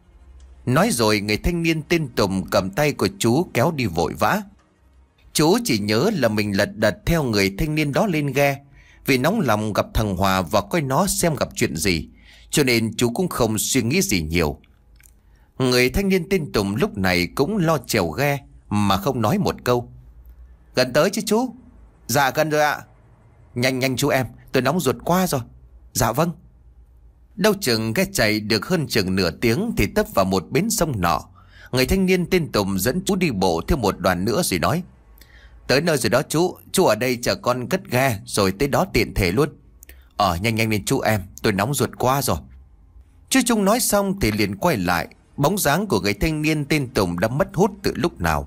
Nói rồi người thanh niên tên Tùng cầm tay của chú kéo đi vội vã. Chú chỉ nhớ là mình lật đật theo người thanh niên đó lên ghe, vì nóng lòng gặp thằng Hòa và coi nó xem gặp chuyện gì, cho nên chú cũng không suy nghĩ gì nhiều. Người thanh niên tên Tùng lúc này cũng lo chèo ghe mà không nói một câu. Gần tới chứ chú? Dạ gần rồi ạ. Nhanh nhanh chú em, tôi nóng ruột quá rồi. Dạ vâng. Đâu chừng ghe chạy được hơn chừng nửa tiếng thì tấp vào một bến sông nọ. Người thanh niên tên Tùng dẫn chú đi bộ thêm một đoạn nữa rồi nói. Tới nơi rồi đó chú, chú ở đây chờ con cất ghe rồi tới đó tiện thể luôn. Ờ nhanh nhanh lên chú em, tôi nóng ruột quá rồi. Chú Trung nói xong thì liền quay lại. Bóng dáng của người thanh niên tên Tùng đã mất hút từ lúc nào.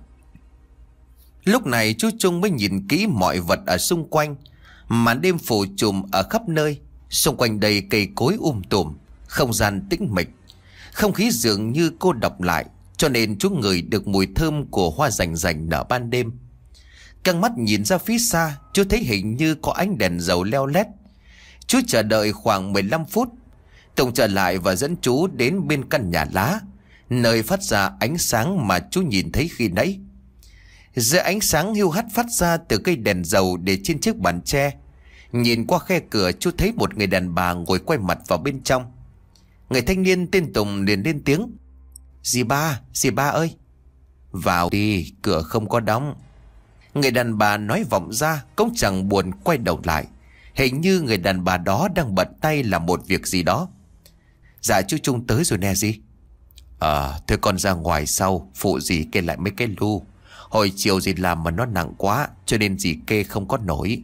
Lúc này chú Trung mới nhìn kỹ mọi vật ở xung quanh. Màn đêm phủ trùm ở khắp nơi. Xung quanh đầy cây cối um tùm, không gian tĩnh mịch. Không khí dường như cô đọng lại, cho nên chú ngửi được mùi thơm của hoa rành rành nở ban đêm. Căng mắt nhìn ra phía xa, chú thấy hình như có ánh đèn dầu leo lét. Chú chờ đợi khoảng mười lăm phút. Tùng trở lại và dẫn chú đến bên căn nhà lá, nơi phát ra ánh sáng mà chú nhìn thấy khi nãy. Giữa ánh sáng hiu hắt phát ra từ cây đèn dầu để trên chiếc bàn tre, Nhìn qua khe cửa chú thấy một người đàn bà ngồi quay mặt vào bên trong. Người thanh niên tên Tùng liền lên tiếng: Dì ba, dì ba ơi. Vào đi, cửa không có đóng. Người đàn bà nói vọng ra, cũng chẳng buồn quay đầu lại. Hình như người đàn bà đó đang bận tay làm một việc gì đó. Dạ chú Trung tới rồi nè dì. Ờ, thôi con ra ngoài sau, phụ dì kê lại mấy cái lu. Hồi chiều dì làm mà nó nặng quá, cho nên dì kê không có nổi.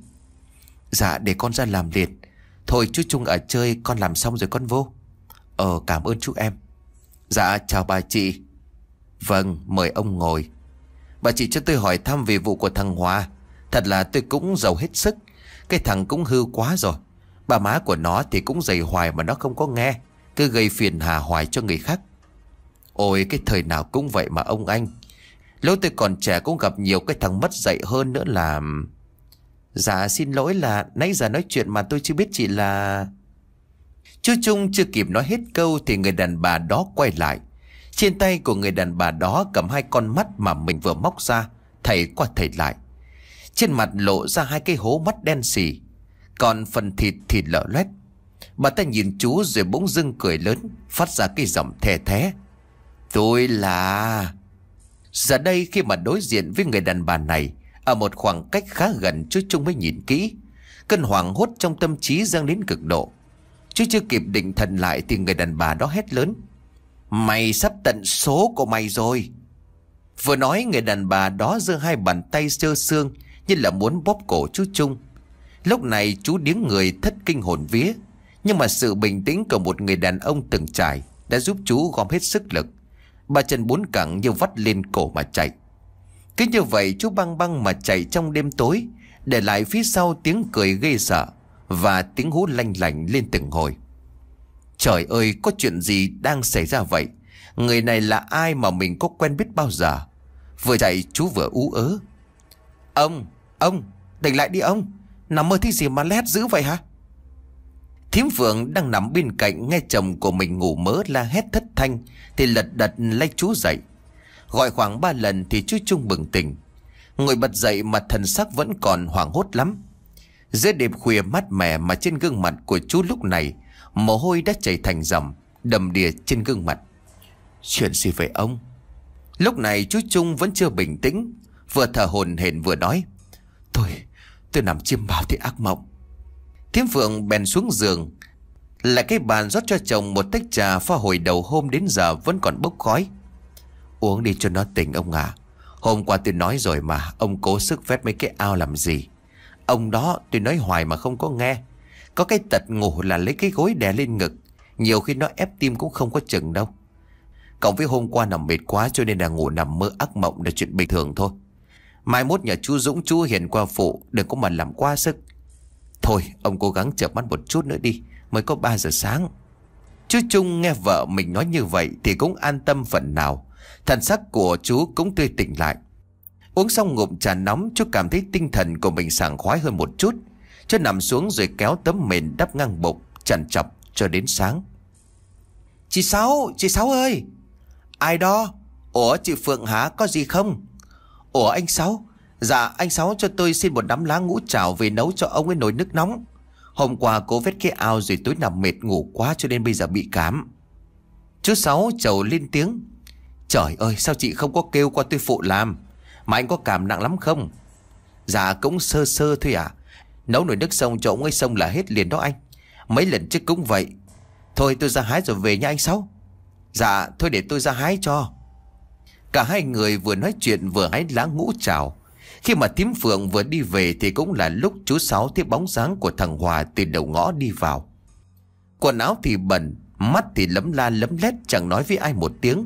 Dạ để con ra làm liền. Thôi chú Trung ở chơi, con làm xong rồi con vô. Ờ cảm ơn chú em. Dạ chào bà chị. Vâng mời ông ngồi. Bà chị cho tôi hỏi thăm về vụ của thằng Hòa. Thật là tôi cũng giàu hết sức. Cái thằng cũng hư quá rồi. Bà má của nó thì cũng dày hoài mà nó không có nghe, cứ gây phiền hà hoài cho người khác. Ôi cái thời nào cũng vậy mà ông anh. Lúc tôi còn trẻ cũng gặp nhiều cái thằng mất dạy hơn nữa là... Dạ xin lỗi là nãy giờ nói chuyện mà tôi chưa biết chị là... Chú Trung chưa kịp nói hết câu thì người đàn bà đó quay lại. Trên tay của người đàn bà đó cầm hai con mắt mà mình vừa móc ra, thầy qua thầy lại. Trên mặt lộ ra hai cái hố mắt đen xì, còn phần thịt thì lở loét. Bà ta nhìn chú rồi bỗng dưng cười lớn, phát ra cái giọng thè thé: Tôi là... Giờ đây khi mà đối diện với người đàn bà này, ở một khoảng cách khá gần, chú Trung mới nhìn kỹ. Cơn hoảng hốt trong tâm trí dâng đến cực độ. Chú chưa kịp định thần lại thì người đàn bà đó hét lớn: Mày sắp tận số của mày rồi. Vừa nói người đàn bà đó giơ hai bàn tay trơ xương như là muốn bóp cổ chú Trung. Lúc này chú điếng người thất kinh hồn vía. Nhưng mà sự bình tĩnh của một người đàn ông từng trải đã giúp chú gom hết sức lực. Ba chân bốn cẳng như vắt lên cổ mà chạy. Cứ như vậy chú băng băng mà chạy trong đêm tối, để lại phía sau tiếng cười ghê sợ và tiếng hú lanh lảnh lên từng hồi. Trời ơi, có chuyện gì đang xảy ra vậy? Người này là ai mà mình có quen biết bao giờ? Vừa chạy chú vừa ú ớ: Ông, ông, tỉnh lại đi ông. Nằm mơ thấy gì mà lét dữ vậy hả? Thím Phượng đang nằm bên cạnh nghe chồng của mình ngủ mớ la hét thất thanh thì lật đật lay chú dậy. Gọi khoảng ba lần thì chú Trung bừng tỉnh. Ngồi bật dậy mà thần sắc vẫn còn hoảng hốt lắm. Giữa đêm khuya mát mẻ mà trên gương mặt của chú lúc này mồ hôi đã chảy thành dòng, đầm đìa trên gương mặt. Chuyện gì vậy ông? Lúc này chú Trung vẫn chưa bình tĩnh, vừa thở hổn hển vừa nói: Tôi, tôi nằm chiêm bao thì ác mộng. Thím Phượng bèn xuống giường, lại cái bàn rót cho chồng một tách trà pha hồi đầu hôm đến giờ vẫn còn bốc khói. Uống đi cho nó tỉnh ông à. Hôm qua tôi nói rồi mà, ông cố sức vét mấy cái ao làm gì? Ông đó tôi nói hoài mà không có nghe. Có cái tật ngủ là lấy cái gối đè lên ngực, nhiều khi nó ép tim cũng không có chừng đâu. Cộng với hôm qua nằm mệt quá cho nên là ngủ nằm mơ ác mộng là chuyện bình thường thôi. Mai mốt nhờ chú Dũng chú Hiền qua phụ, đừng có mà làm quá sức. Thôi ông cố gắng chợp mắt một chút nữa đi, mới có ba giờ sáng. Chú Trung nghe vợ mình nói như vậy thì cũng an tâm phần nào. Thần sắc của chú cũng tươi tỉnh lại. Uống xong ngụm trà nóng, chú cảm thấy tinh thần của mình sảng khoái hơn một chút. Chú nằm xuống rồi kéo tấm mền đắp ngang bụng, trằn trọc cho đến sáng. Chị Sáu, chị Sáu ơi! Ai đó? Ủa chị Phượng hả? Có gì không? Ủa anh Sáu? Dạ anh Sáu cho tôi xin một nắm lá ngũ trảo về nấu cho ông ấy nồi nước nóng. Hôm qua cố vết cái ao rồi tối nằm mệt ngủ quá cho nên bây giờ bị cảm. Chú Sáu chầu lên tiếng: Trời ơi sao chị không có kêu qua tôi phụ làm? Mà anh có cảm nặng lắm không? Dạ cũng sơ sơ thôi à. Nấu nồi nước xong cho ông ấy xong là hết liền đó anh. Mấy lần trước cũng vậy. Thôi tôi ra hái rồi về nha anh Sáu. Dạ thôi để tôi ra hái cho. Cả hai người vừa nói chuyện vừa hái lá ngũ trảo. Khi mà thím Phượng vừa đi về thì cũng là lúc chú Sáu thấy bóng dáng của thằng Hòa từ đầu ngõ đi vào. Quần áo thì bẩn, mắt thì lấm la lấm lét, chẳng nói với ai một tiếng.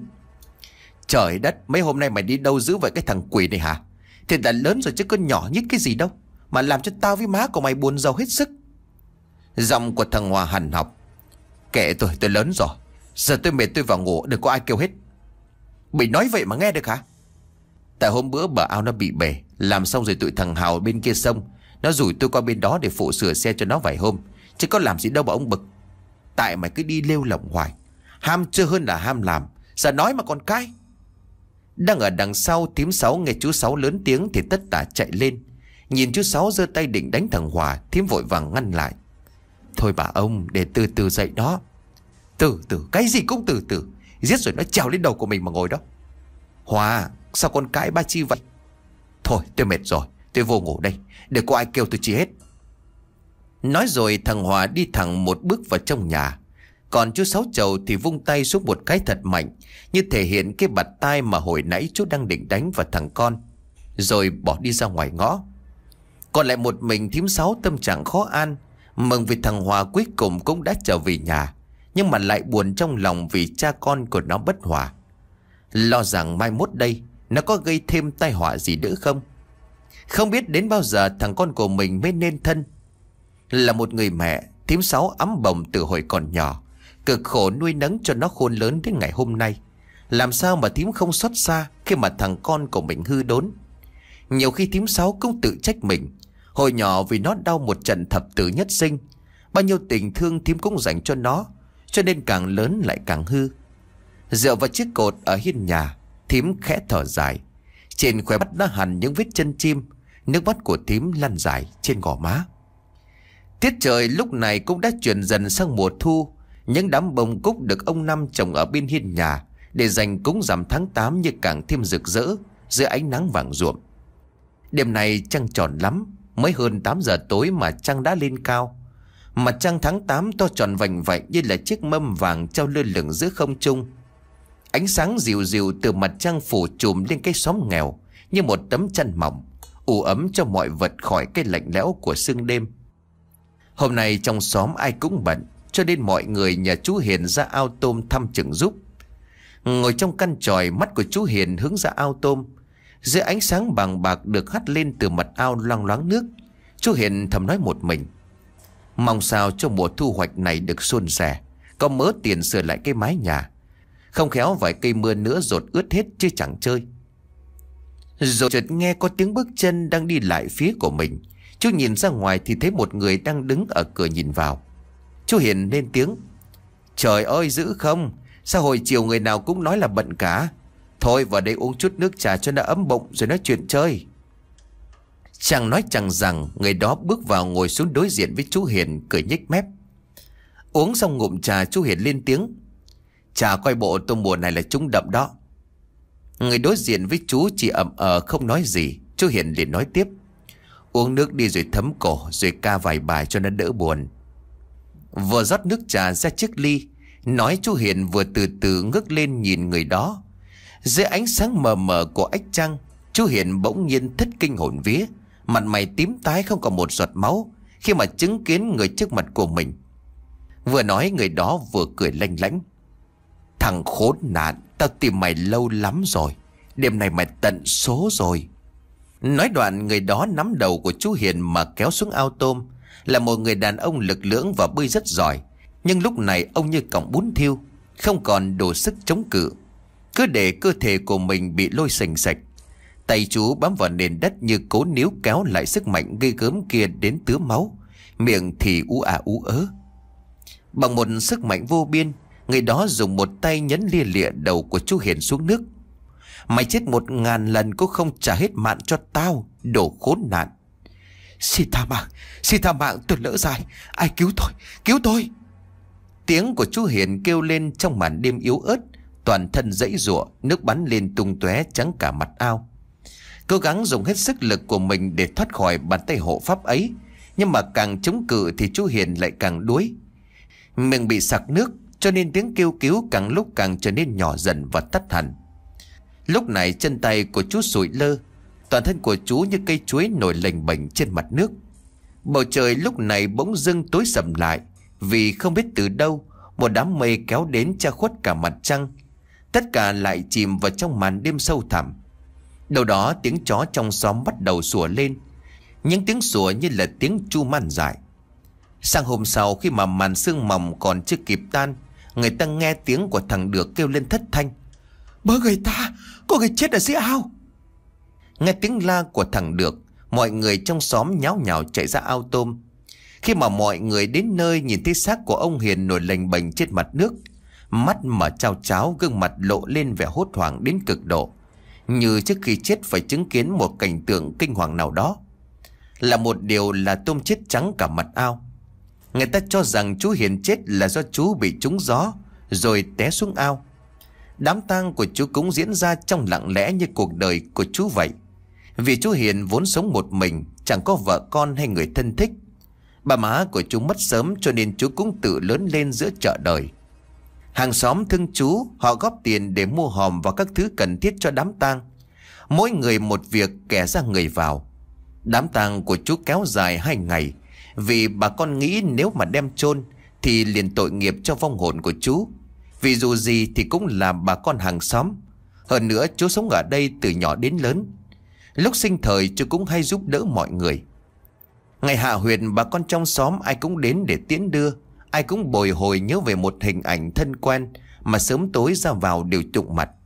Trời đất, mấy hôm nay mày đi đâu giữ vậy cái thằng quỷ này hả? Thì đã lớn rồi chứ có nhỏ nhít cái gì đâu mà làm cho tao với má của mày buồn rầu hết sức. Giọng của thằng Hòa hằn học: Kệ tôi, tôi lớn rồi. Giờ tôi mệt tôi vào ngủ, đừng có ai kêu hết. Bị nói vậy mà nghe được hả? Tại hôm bữa bờ ao nó bị bể, làm xong rồi tụi thằng Hào bên kia sông, nó rủ tôi qua bên đó để phụ sửa xe cho nó vài hôm, chứ có làm gì đâu mà ông bực. Tại mày cứ đi lêu lỏng hoài, ham chưa hơn là ham làm, giờ nói mà còn cãi. Đang ở đằng sau, thím Sáu nghe chú Sáu lớn tiếng thì tất tả chạy lên. Nhìn chú Sáu giơ tay định đánh thằng Hòa, thím vội vàng ngăn lại. Thôi bà ông, để từ từ dậy đó. Từ từ, cái gì cũng từ từ. Giết rồi nó trèo lên đầu của mình mà ngồi đó. Hòa, sao con cãi ba chi vậy? Thôi tôi mệt rồi, tôi vô ngủ đây. Để có ai kêu tôi chi hết. Nói rồi thằng Hòa đi thẳng một bước vào trong nhà. Còn chú Sáu Trầu thì vung tay xuống một cái thật mạnh, như thể hiện cái bạt tai mà hồi nãy chú đang định đánh vào thằng con, rồi bỏ đi ra ngoài ngõ. Còn lại một mình thím Sáu tâm trạng khó an, mừng vì thằng Hòa cuối cùng cũng đã trở về nhà, nhưng mà lại buồn trong lòng vì cha con của nó bất hòa. Lo rằng mai mốt đây nó có gây thêm tai họa gì nữa không. Không biết đến bao giờ thằng con của mình mới nên thân. Là một người mẹ, thím Sáu ấm bồng từ hồi còn nhỏ, cực khổ nuôi nấng cho nó khôn lớn đến ngày hôm nay. Làm sao mà thím không xót xa khi mà thằng con của mình hư đốn. Nhiều khi thím Sáu cũng tự trách mình. Hồi nhỏ vì nó đau một trận thập tử nhất sinh, bao nhiêu tình thương thím cũng dành cho nó, cho nên càng lớn lại càng hư. Dựa vào chiếc cột ở hiên nhà, thím khẽ thở dài. Trên khóe mắt đã hằn những vết chân chim. Nước mắt của thím lăn dài trên gò má. Tiết trời lúc này cũng đã chuyển dần sang mùa thu. Những đám bông cúc được ông Năm trồng ở bên hiên nhà để dành cúng rằm tháng tám như càng thêm rực rỡ dưới ánh nắng vàng ruộm. Đêm này trăng tròn lắm, mới hơn tám giờ tối mà trăng đã lên cao. Mặt trăng tháng tám to tròn vành vạnh như là chiếc mâm vàng treo lơ lửng giữa không trung. Ánh sáng dịu dịu từ mặt trăng phủ trùm lên cái xóm nghèo như một tấm chăn mỏng, ủ ấm cho mọi vật khỏi cái lạnh lẽo của sương đêm. Hôm nay trong xóm ai cũng bận, cho nên mọi người nhờ chú Hiền ra ao tôm thăm chừng giúp. Ngồi trong căn chòi, mắt của chú Hiền hướng ra ao tôm. Dưới ánh sáng vàng bạc được hắt lên từ mặt ao loang loáng nước, chú Hiền thầm nói một mình: mong sao cho mùa thu hoạch này được suôn sẻ, có mớ tiền sửa lại cái mái nhà. Không khéo vài cây mưa nữa dột ướt hết chứ chẳng chơi. Rồi chợt nghe có tiếng bước chân đang đi lại phía của mình. Chú nhìn ra ngoài thì thấy một người đang đứng ở cửa nhìn vào. Chú Hiền lên tiếng: trời ơi, dữ không? Sao hồi chiều người nào cũng nói là bận cả. Thôi vào đây uống chút nước trà cho nó ấm bụng rồi nói chuyện chơi. Chẳng nói chẳng rằng, người đó bước vào ngồi xuống đối diện với chú Hiền, cười nhếch mép. Uống xong ngụm trà, chú Hiền lên tiếng: chà, coi bộ tôm mùa này là trúng đậm đó. Người đối diện với chú chỉ ậm ờ không nói gì. Chú Hiền liền nói tiếp: uống nước đi rồi thấm cổ, rồi ca vài bài cho nó đỡ buồn. Vừa rót nước trà ra chiếc ly, nói chú Hiền vừa từ từ ngước lên nhìn người đó. Dưới ánh sáng mờ mờ của ánh trăng, chú Hiền bỗng nhiên thất kinh hồn vía, mặt mày tím tái không còn một giọt máu khi mà chứng kiến người trước mặt của mình. Vừa nói người đó vừa cười lanh lảnh: thằng khốn nạn, tao tìm mày lâu lắm rồi, đêm này mày tận số rồi. Nói đoạn, người đó nắm đầu của chú Hiền mà kéo xuống ao tôm. Là một người đàn ông lực lưỡng và bơi rất giỏi, nhưng lúc này ông như cọng bún thiêu, không còn đủ sức chống cự, cứ để cơ thể của mình bị lôi sành sạch. Tay chú bám vào nền đất như cố níu kéo lại sức mạnh ghê gớm kia đến tứa máu, miệng thì ú à ú ớ. Bằng một sức mạnh vô biên, người đó dùng một tay nhấn lia lịa đầu của chú Hiền xuống nước. Mày chết một ngàn lần cũng không trả hết mạng cho tao, đồ khốn nạn. Xin tha mạng, xin tha mạng, tôi lỡ dài, ai cứu tôi, cứu tôi. Tiếng của chú Hiền kêu lên trong màn đêm yếu ớt, toàn thân dãy giụa, nước bắn lên tung tóe trắng cả mặt ao. Cố gắng dùng hết sức lực của mình để thoát khỏi bàn tay hộ pháp ấy, nhưng mà càng chống cự thì chú Hiền lại càng đuối. Miệng bị sặc nước, cho nên tiếng kêu cứu càng lúc càng trở nên nhỏ dần và tắt hẳn. Lúc này chân tay của chú sụi lơ, toàn thân của chú như cây chuối nổi lềnh bềnh trên mặt nước. Bầu trời lúc này bỗng dưng tối sầm lại, vì không biết từ đâu một đám mây kéo đến che khuất cả mặt trăng. Tất cả lại chìm vào trong màn đêm sâu thẳm. Đâu đó tiếng chó trong xóm bắt đầu sủa lên, những tiếng sủa như là tiếng chu man dại. Sang hôm sau, khi mà màn sương mỏng còn chưa kịp tan, người ta nghe tiếng của thằng Được kêu lên thất thanh: bớ người ta, có người chết ở dưới ao. Nghe tiếng la của thằng Được, mọi người trong xóm nháo nhào chạy ra ao tôm. Khi mà mọi người đến nơi, nhìn thấy xác của ông Hiền nổi lềnh bềnh trên mặt nước, mắt mở trao tráo, gương mặt lộ lên vẻ hốt hoảng đến cực độ, như trước khi chết phải chứng kiến một cảnh tượng kinh hoàng nào đó. là một điều là tôm chết trắng cả mặt ao. Người ta cho rằng chú Hiền chết là do chú bị trúng gió rồi té xuống ao. Đám tang của chú cũng diễn ra trong lặng lẽ như cuộc đời của chú vậy. Vì chú Hiền vốn sống một mình, chẳng có vợ con hay người thân thích. Bà má của chú mất sớm cho nên chú cũng tự lớn lên giữa chợ đời. Hàng xóm thương chú, họ góp tiền để mua hòm và các thứ cần thiết cho đám tang. Mỗi người một việc, kẻ ra người vào. Đám tang của chú kéo dài hai ngày, vì bà con nghĩ nếu mà đem chôn thì liền tội nghiệp cho vong hồn của chú. Vì dù gì thì cũng là bà con hàng xóm. Hơn nữa chú sống ở đây từ nhỏ đến lớn. Lúc sinh thời chú cũng hay giúp đỡ mọi người. Ngày hạ huyệt, bà con trong xóm ai cũng đến để tiễn đưa. Ai cũng bồi hồi nhớ về một hình ảnh thân quen mà sớm tối ra vào đều trụng mặt.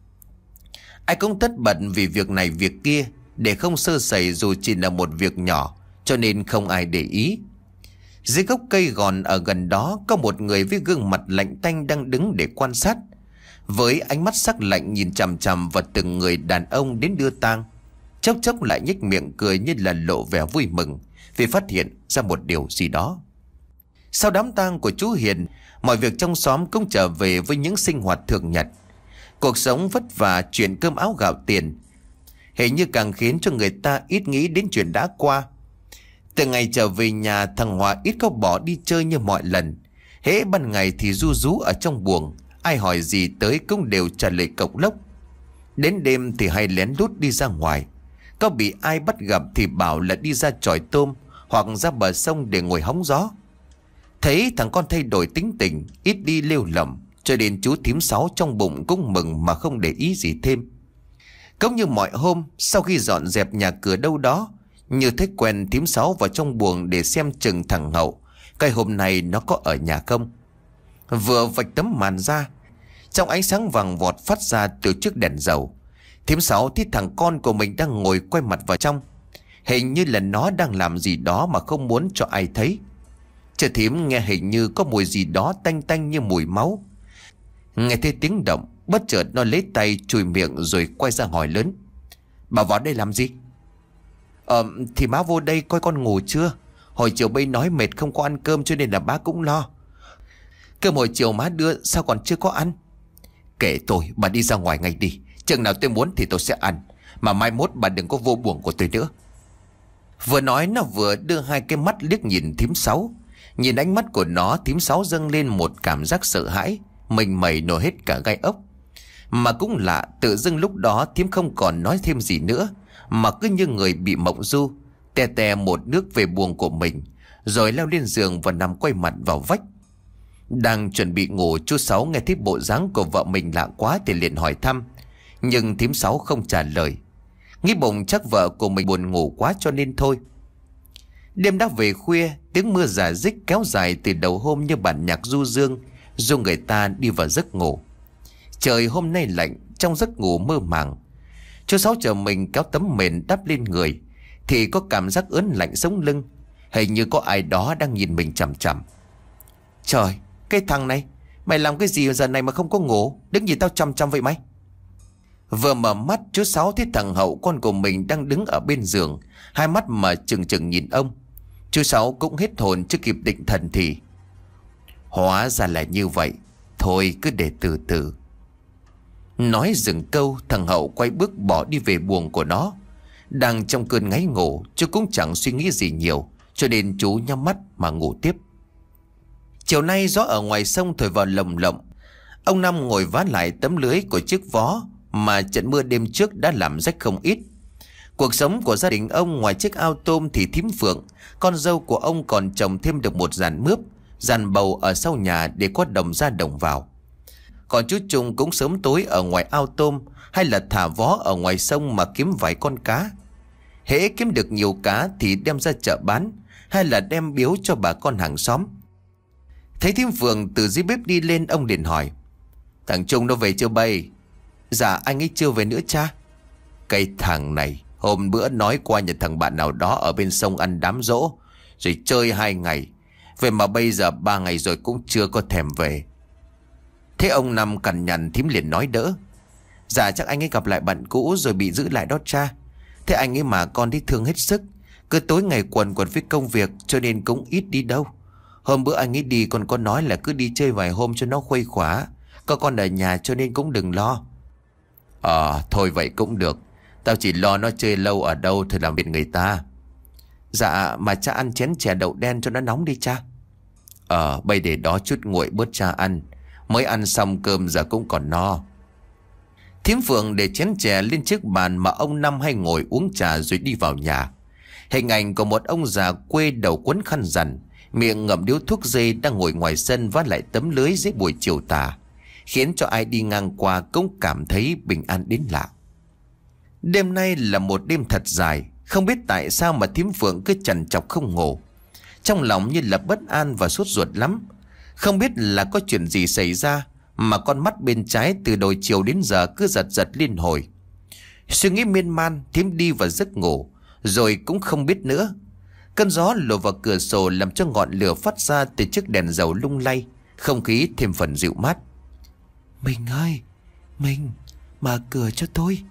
Ai cũng tất bận vì việc này việc kia, để không sơ sẩy dù chỉ là một việc nhỏ, cho nên không ai để ý. Dưới gốc cây gòn ở gần đó có một người với gương mặt lạnh tanh đang đứng để quan sát, với ánh mắt sắc lạnh nhìn chằm chằm vào từng người đàn ông đến đưa tang. Chốc chốc lại nhếch miệng cười như là lộ vẻ vui mừng vì phát hiện ra một điều gì đó. Sau đám tang của chú Hiền, mọi việc trong xóm cũng trở về với những sinh hoạt thường nhật. Cuộc sống vất vả, chuyện cơm áo gạo tiền hình như càng khiến cho người ta ít nghĩ đến chuyện đã qua. Từ ngày trở về nhà, thằng Hòa ít có bỏ đi chơi như mọi lần. Hễ ban ngày thì ru rú ở trong buồng, ai hỏi gì tới cũng đều trả lời cộc lốc. Đến đêm thì hay lén lút đi ra ngoài. Có bị ai bắt gặp thì bảo là đi ra chọi tôm hoặc ra bờ sông để ngồi hóng gió. Thấy thằng con thay đổi tính tình, ít đi lêu lỏng, cho đến chú thím Sáu trong bụng cũng mừng mà không để ý gì thêm. Cũng như mọi hôm, sau khi dọn dẹp nhà cửa đâu đó, như thấy quen, thím Sáu vào trong buồng để xem chừng thằng Hậu cái hôm nay nó có ở nhà không. Vừa vạch tấm màn ra, trong ánh sáng vàng vọt phát ra từ chiếc đèn dầu, thím Sáu thấy thằng con của mình đang ngồi quay mặt vào trong. Hình như là nó đang làm gì đó mà không muốn cho ai thấy. Chờ thím nghe hình như có mùi gì đó tanh tanh như mùi máu. Nghe thấy tiếng động, bất chợt nó lấy tay chùi miệng rồi quay ra hỏi lớn: "Bà vào đây làm gì?" Ờ thì má vô đây coi con ngủ chưa. Hồi chiều bây nói mệt không có ăn cơm cho nên là bá cũng lo. Cơm hồi chiều má đưa sao còn chưa có ăn? Kệ tôi, bà đi ra ngoài ngay đi. Chừng nào tôi muốn thì tôi sẽ ăn. Mà mai mốt bà đừng có vô buồng của tôi nữa. Vừa nói nó vừa đưa hai cái mắt liếc nhìn thím Sáu. Nhìn ánh mắt của nó, thím Sáu dâng lên một cảm giác sợ hãi, mình mẩy nổi hết cả gai ốc. Mà cũng lạ, tự dưng lúc đó thím không còn nói thêm gì nữa, mà cứ như người bị mộng du, tè tè một nước về buồng của mình, rồi leo lên giường và nằm quay mặt vào vách. Đang chuẩn bị ngủ, chú Sáu nghe thấy bộ dáng của vợ mình lạ quá thì liền hỏi thăm, nhưng thím Sáu không trả lời. Nghĩ bụng chắc vợ của mình buồn ngủ quá cho nên thôi. Đêm đã về khuya, tiếng mưa rả rích kéo dài từ đầu hôm như bản nhạc du dương, ru người ta đi vào giấc ngủ. Trời hôm nay lạnh, trong giấc ngủ mơ màng, chú Sáu chờ mình kéo tấm mền đắp lên người thì có cảm giác ớn lạnh sống lưng, hình như có ai đó đang nhìn mình chằm chằm. Trời, cái thằng này, mày làm cái gì giờ này mà không có ngủ, đứng nhìn tao chằm chằm vậy mày? Vừa mở mắt, chú Sáu thấy thằng Hậu con của mình đang đứng ở bên giường, hai mắt mà chừng chừng nhìn ông. Chú Sáu cũng hết hồn chưa kịp định thần thì hóa ra là như vậy. Thôi cứ để từ từ. Nói dừng câu, thằng Hậu quay bước bỏ đi về buồng của nó. Đang trong cơn ngáy ngủ, chú cũng chẳng suy nghĩ gì nhiều, cho nên chú nhắm mắt mà ngủ tiếp. Chiều nay gió ở ngoài sông thổi vào lồng lộng. Ông Năm ngồi vá lại tấm lưới của chiếc vó mà trận mưa đêm trước đã làm rách không ít. Cuộc sống của gia đình ông ngoài chiếc ao tôm thì thím Phượng, con dâu của ông, còn trồng thêm được một giàn mướp, giàn bầu ở sau nhà để có đồng ra đồng vào. Còn chú Trung cũng sớm tối ở ngoài ao tôm hay là thả vó ở ngoài sông mà kiếm vài con cá. Hễ kiếm được nhiều cá thì đem ra chợ bán hay là đem biếu cho bà con hàng xóm. Thấy thím Phượng từ dưới bếp đi lên, ông liền hỏi: "Thằng Trung nó về chưa bay?" "Dạ anh ấy chưa về nữa cha." "Cái thằng này hôm bữa nói qua nhà thằng bạn nào đó ở bên sông ăn đám giỗ, rồi chơi hai ngày. Vậy mà bây giờ ba ngày rồi cũng chưa có thèm về." Thế ông Năm cằn nhằn, thím liền nói đỡ: "Dạ chắc anh ấy gặp lại bạn cũ rồi bị giữ lại đó cha. Thế anh ấy mà con thấy thương hết sức. Cứ tối ngày quần quần với công việc cho nên cũng ít đi đâu. Hôm bữa anh ấy đi còn có nói là cứ đi chơi vài hôm cho nó khuây khỏa. Có con ở nhà cho nên cũng đừng lo. Ờ thôi vậy cũng được. Tao chỉ lo nó chơi lâu ở đâu thì làm việc người ta. Dạ mà cha ăn chén chè đậu đen cho nó nóng đi cha. Ờ bây để đó chút nguội bớt cha ăn. Mới ăn xong cơm giờ cũng còn no. Thím Phượng để chén chè lên chiếc bàn mà ông Năm hay ngồi uống trà rồi đi vào nhà. Hình ảnh của một ông già quê đầu quấn khăn rằn, miệng ngậm điếu thuốc dây đang ngồi ngoài sân vắt lại tấm lưới dưới buổi chiều tà, khiến cho ai đi ngang qua cũng cảm thấy bình an đến lạ. Đêm nay là một đêm thật dài, không biết tại sao mà thím Phượng cứ trằn trọc không ngủ. Trong lòng như là bất an và sốt ruột lắm. Không biết là có chuyện gì xảy ra mà con mắt bên trái từ hồi chiều đến giờ cứ giật giật liên hồi. Suy nghĩ miên man, thím đi vào giấc ngủ, rồi cũng không biết nữa. Cơn gió lùa vào cửa sổ làm cho ngọn lửa phát ra từ chiếc đèn dầu lung lay, không khí thêm phần dịu mát. Mình ơi, mình, mở cửa cho tôi.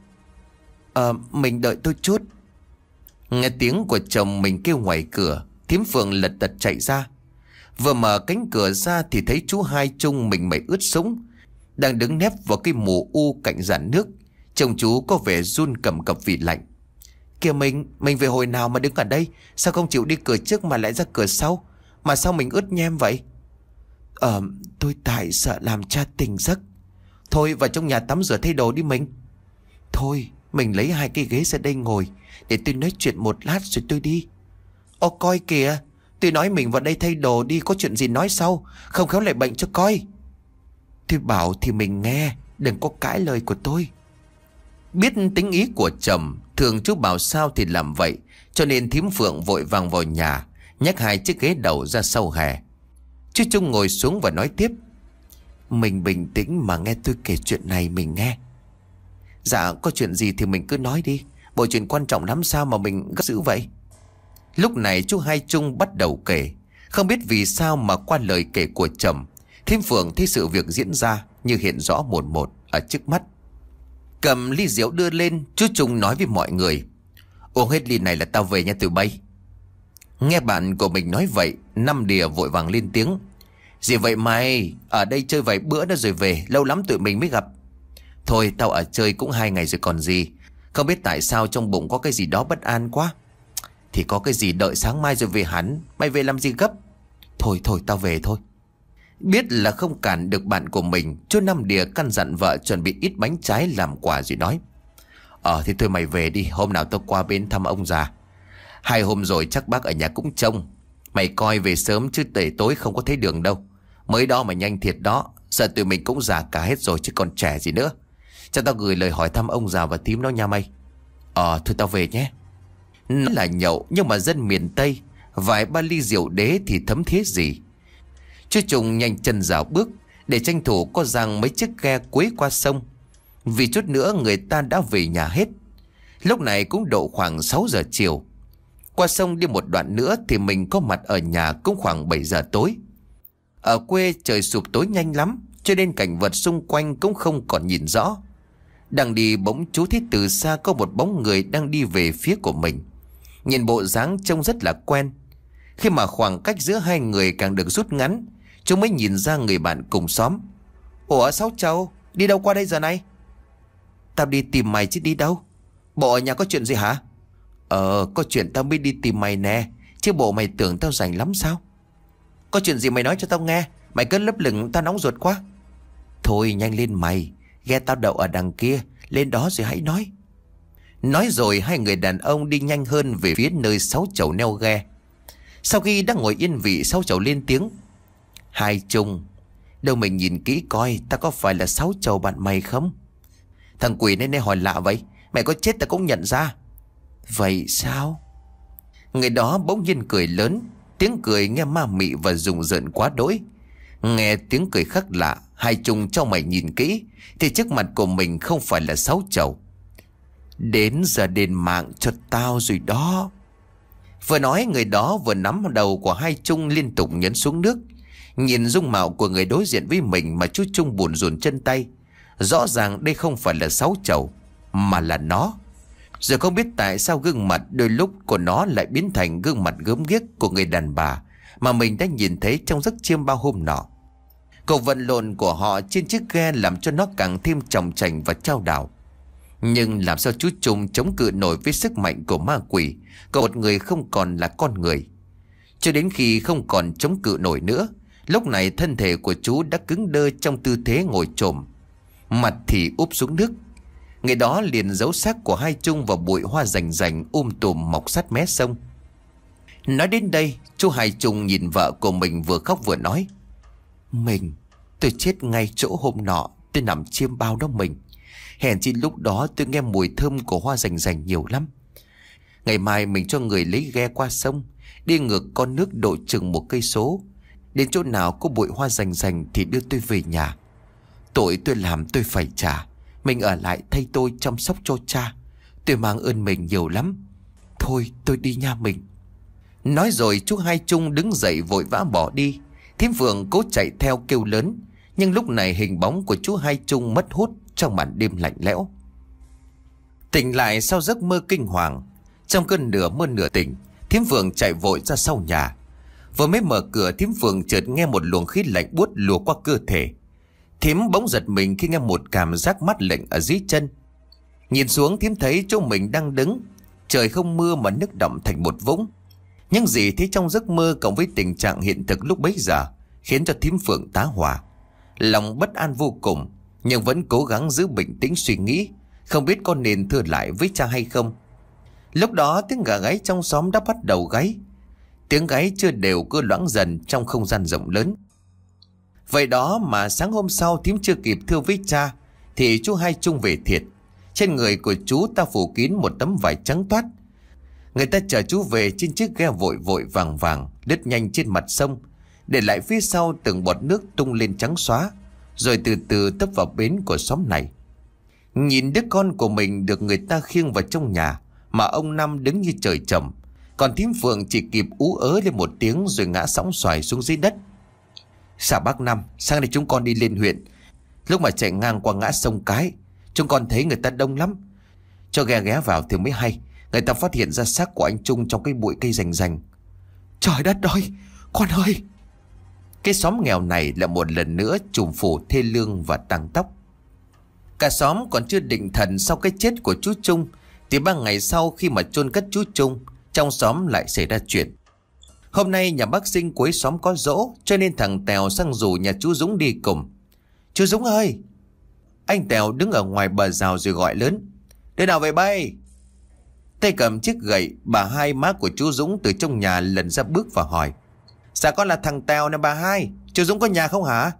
Ờ, mình đợi tôi chút. Nghe tiếng của chồng mình kêu ngoài cửa, thím Phượng lật đật chạy ra. Vừa mở cánh cửa ra thì thấy chú Hai Trung mình mẩy ướt sũng, đang đứng nép vào cái mù u cạnh giàn nước. Chồng chú có vẻ run cầm cập vì lạnh. Kìa mình, mình về hồi nào mà đứng ở đây? Sao không chịu đi cửa trước mà lại ra cửa sau? Mà sao mình ướt nhem vậy? Ờ, tôi tại sợ làm cha tỉnh giấc. Thôi vào trong nhà tắm rửa thay đồ đi mình. Thôi, mình lấy hai cái ghế ra đây ngồi, để tôi nói chuyện một lát rồi tôi đi. Ô coi kìa, tôi nói mình vào đây thay đồ đi, có chuyện gì nói sau, không khéo lại bệnh cho coi. Tôi bảo thì mình nghe, đừng có cãi lời của tôi. Biết tính ý của chồng, thường chú bảo sao thì làm vậy, cho nên thím Phượng vội vàng vào nhà, nhắc hai chiếc ghế đầu ra sau hè. Chú Trung ngồi xuống và nói tiếp. Mình bình tĩnh mà nghe tôi kể chuyện này mình nghe. Dạ có chuyện gì thì mình cứ nói đi, bộ chuyện quan trọng lắm sao mà mình gấp dữ vậy? Lúc này chú Hai Trung bắt đầu kể. Không biết vì sao mà qua lời kể của chồng, thím Phượng thấy sự việc diễn ra như hiện rõ một một ở trước mắt. Cầm ly rượu đưa lên, chú Trung nói với mọi người. Uống hết ly này là tao về nha tụi bay. Nghe bạn của mình nói vậy, Năm Đìa vội vàng lên tiếng. Gì vậy mày? Ở đây chơi vài bữa nữa rồi về, lâu lắm tụi mình mới gặp. Thôi tao ở chơi cũng hai ngày rồi còn gì. Không biết tại sao trong bụng có cái gì đó bất an quá. Thì có cái gì đợi sáng mai rồi về hẳn. Mày về làm gì gấp? Thôi thôi tao về thôi. Biết là không cản được bạn của mình, chú Năm Đìa căn dặn vợ chuẩn bị ít bánh trái làm quà rồi nói. Ờ thì thôi mày về đi, hôm nào tao qua bên thăm ông già. Hai hôm rồi chắc bác ở nhà cũng trông. Mày coi về sớm chứ tể tối không có thấy đường đâu. Mới đó mà nhanh thiệt đó. Giờ tụi mình cũng già cả hết rồi chứ còn trẻ gì nữa. Cho tao gửi lời hỏi thăm ông già và thím nó nha mày. Ờ thôi tao về nhé. Nó là nhậu nhưng mà dân miền Tây, vài ba ly rượu đế thì thấm thiết gì. Chú Trung nhanh chân dạo bước để tranh thủ có rằng mấy chiếc ghe cuối qua sông. Vì chút nữa người ta đã về nhà hết. Lúc này cũng độ khoảng sáu giờ chiều. Qua sông đi một đoạn nữa thì mình có mặt ở nhà cũng khoảng bảy giờ tối. Ở quê trời sụp tối nhanh lắm, cho nên cảnh vật xung quanh cũng không còn nhìn rõ. Đang đi bỗng chú thấy từ xa có một bóng người đang đi về phía của mình. Nhìn bộ dáng trông rất là quen. Khi mà khoảng cách giữa hai người càng được rút ngắn, chú mới nhìn ra người bạn cùng xóm. Ủa Sáu Châu, đi đâu qua đây giờ này? Tao đi tìm mày chứ đi đâu. Bộ ở nhà có chuyện gì hả? Ờ có chuyện tao mới đi tìm mày nè. Chứ bộ mày tưởng tao rảnh lắm sao? Có chuyện gì mày nói cho tao nghe. Mày cứ lấp lửng tao nóng ruột quá. Thôi nhanh lên mày. Ghe tao đậu ở đằng kia. Lên đó rồi hãy nói. Nói rồi hai người đàn ông đi nhanh hơn về phía nơi Sáu Chầu neo ghe. Sau khi đã ngồi yên vị, Sáu Chầu lên tiếng. Hai Trung, đâu mình nhìn kỹ coi ta có phải là Sáu Chầu bạn mày không? Thằng quỷ nên này hỏi lạ vậy. Mày có chết ta cũng nhận ra. Vậy sao? Người đó bỗng nhiên cười lớn. Tiếng cười nghe ma mị và rùng rợn quá đỗi. Nghe tiếng cười khác lạ, Hai Trung cho mày nhìn kỹ thì trước mặt của mình không phải là Sáu Chầu. Đến giờ đền mạng cho tao rồi đó. Vừa nói người đó vừa nắm đầu của Hai Trung liên tục nhấn xuống nước. Nhìn dung mạo của người đối diện với mình mà chú Trung buồn rùn chân tay. Rõ ràng đây không phải là Sáu Chầu mà là nó. Rồi không biết tại sao gương mặt đôi lúc của nó lại biến thành gương mặt gớm ghiếc của người đàn bà mà mình đã nhìn thấy trong giấc chiêm bao hôm nọ. Cuộc vận lộn của họ trên chiếc ghe làm cho nó càng thêm chòng chành và chao đảo. Nhưng làm sao chú Trung chống cự nổi với sức mạnh của ma quỷ, của một người không còn là con người. Cho đến khi không còn chống cự nổi nữa, lúc này thân thể của chú đã cứng đơ trong tư thế ngồi chồm, mặt thì úp xuống nước. Người đó liền giấu xác của hai Trung vào bụi hoa rành rành um tùm mọc sát mé sông. Nói đến đây, chú Hai Trung nhìn vợ của mình vừa khóc vừa nói: Mình, tôi chết ngay chỗ hôm nọ tôi nằm chiêm bao đó mình. Hèn chi lúc đó tôi nghe mùi thơm của hoa rành rành nhiều lắm. Ngày mai mình cho người lấy ghe qua sông, đi ngược con nước độ chừng một cây số. Đến chỗ nào có bụi hoa rành rành thì đưa tôi về nhà. Tội tôi làm tôi phải trả. Mình ở lại thay tôi chăm sóc cho cha. Tôi mang ơn mình nhiều lắm. Thôi tôi đi nha mình. Nói rồi chú Hai Trung đứng dậy vội vã bỏ đi. Thím Phượng cố chạy theo kêu lớn. Nhưng lúc này hình bóng của chú Hai Trung mất hút trong màn đêm lạnh lẽo. Tỉnh lại sau giấc mơ kinh hoàng, trong cơn nửa mơ nửa tỉnh, thím Phượng chạy vội ra sau nhà. Vừa mới mở cửa, thím Phượng chợt nghe một luồng khí lạnh buốt lùa qua cơ thể. Thím bỗng giật mình khi nghe một cảm giác mát lạnh ở dưới chân. Nhìn xuống, thím thấy chỗ mình đang đứng, trời không mưa mà nước đọng thành một vũng. Nhưng gì thấy trong giấc mơ cộng với tình trạng hiện thực lúc bấy giờ khiến cho thím Phượng tá hỏa, lòng bất an vô cùng, nhưng vẫn cố gắng giữ bình tĩnh suy nghĩ, không biết có nên thưa lại với cha hay không. Lúc đó tiếng gà gáy trong xóm đã bắt đầu gáy. Tiếng gáy chưa đều cứ loãng dần trong không gian rộng lớn. Vậy đó mà sáng hôm sau thím chưa kịp thưa với cha thì chú Hai Trung về thiệt. Trên người của chú ta phủ kín một tấm vải trắng toát. Người ta chở chú về trên chiếc ghe vội vội vàng vàng lướt nhanh trên mặt sông, để lại phía sau từng bọt nước tung lên trắng xóa, rồi từ từ tấp vào bến của xóm này. Nhìn đứa con của mình được người ta khiêng vào trong nhà mà ông Năm đứng như trời trồng, còn thím Phượng chỉ kịp ú ớ lên một tiếng rồi ngã sóng xoài xuống dưới đất. Sao bác Năm, sáng nay chúng con đi lên huyện, lúc mà chạy ngang qua ngã sông Cái, chúng con thấy người ta đông lắm. Cho ghe ghé vào thì mới hay, người ta phát hiện ra xác của anh Trung trong cái bụi cây rành rành. Trời đất ơi, con ơi! Cái xóm nghèo này là một lần nữa trùm phủ thê lương và tang tóc. Cả xóm còn chưa định thần sau cái chết của chú Trung, thì ba ngày sau khi mà chôn cất chú Trung, trong xóm lại xảy ra chuyện. Hôm nay nhà bác Sinh cuối xóm có giỗ, cho nên thằng Tèo sang rủ nhà chú Dũng đi cùng. Chú Dũng ơi! Anh Tèo đứng ở ngoài bờ rào rồi gọi lớn: Đứa nào về bay? Tay cầm chiếc gậy, bà Hai má của chú Dũng từ trong nhà lần ra bước và hỏi: Dạ con là thằng Tèo nè bà Hai, chú Dũng có nhà không hả?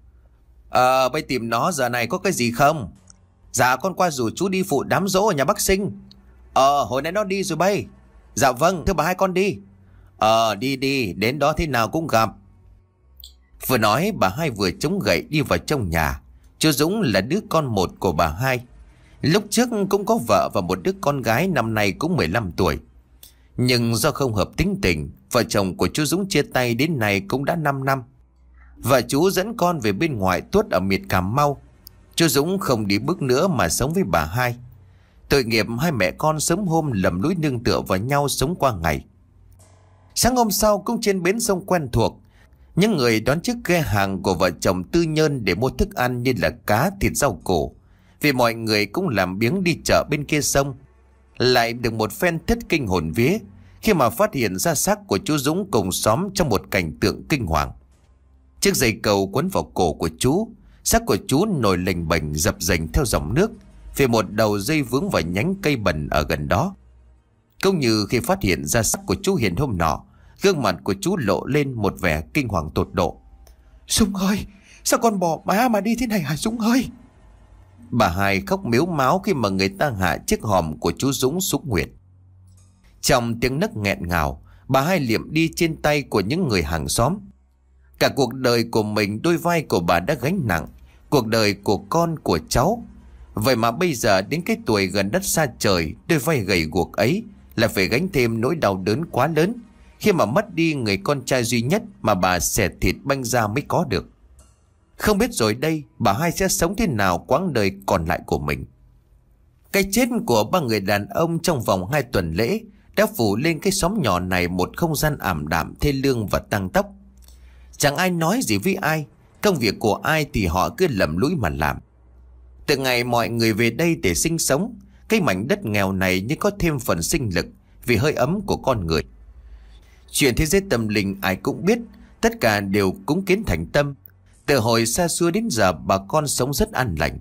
Ờ, bay tìm nó giờ này có cái gì không? Dạ con qua rủ chú đi phụ đám giỗ ở nhà bác Sinh. Ờ, hồi nãy nó đi rồi bay. Dạ vâng, thưa bà Hai con đi. Ờ, đi đi, đến đó thế nào cũng gặp. Vừa nói bà Hai vừa chống gậy đi vào trong nhà. Chú Dũng là đứa con một của bà Hai. Lúc trước cũng có vợ và một đứa con gái năm nay cũng mười lăm tuổi. Nhưng do không hợp tính tình, vợ chồng của chú Dũng chia tay đến nay cũng đã năm năm. Vợ chú dẫn con về bên ngoài tuốt ở miệt Cà Mau. Chú Dũng không đi bước nữa mà sống với bà Hai. Tội nghiệp hai mẹ con sớm hôm lầm lũi nương tựa vào nhau sống qua ngày. Sáng hôm sau cũng trên bến sông quen thuộc, những người đón chiếc ghe hàng của vợ chồng Tư Nhơn để mua thức ăn như là cá, thịt, rau củ. Vì mọi người cũng làm biếng đi chợ bên kia sông, lại được một phen thất kinh hồn vía khi mà phát hiện ra xác của chú Dũng cùng xóm trong một cảnh tượng kinh hoàng. Chiếc dây cầu quấn vào cổ của chú, xác của chú nổi lềnh bềnh dập dềnh theo dòng nước, vì một đầu dây vướng vào nhánh cây bần ở gần đó. Cũng như khi phát hiện ra xác của chú Hiền hôm nọ, gương mặt của chú lộ lên một vẻ kinh hoàng tột độ. Dũng ơi, sao con bỏ má mà đi thế này hả Dũng ơi? Bà Hai khóc mếu máo khi mà người ta hạ chiếc hòm của chú Dũng xuống huyệt. Trong tiếng nấc nghẹn ngào, bà Hai liệm đi trên tay của những người hàng xóm. Cả cuộc đời của mình, đôi vai của bà đã gánh nặng, cuộc đời của con của cháu. Vậy mà bây giờ đến cái tuổi gần đất xa trời, đôi vai gầy guộc ấy là phải gánh thêm nỗi đau đớn quá lớn khi mà mất đi người con trai duy nhất mà bà xẻ thịt banh ra mới có được. Không biết rồi đây bà Hai sẽ sống thế nào quãng đời còn lại của mình. Cái chết của ba người đàn ông trong vòng hai tuần lễ đã phủ lên cái xóm nhỏ này một không gian ảm đạm, thê lương và tăng tóc. Chẳng ai nói gì với ai, công việc của ai thì họ cứ lầm lũi mà làm. Từ ngày mọi người về đây để sinh sống, cái mảnh đất nghèo này như có thêm phần sinh lực vì hơi ấm của con người. Chuyện thế giới tâm linh ai cũng biết, tất cả đều cúng kiến thành tâm. Từ hồi xa xưa đến giờ bà con sống rất an lành.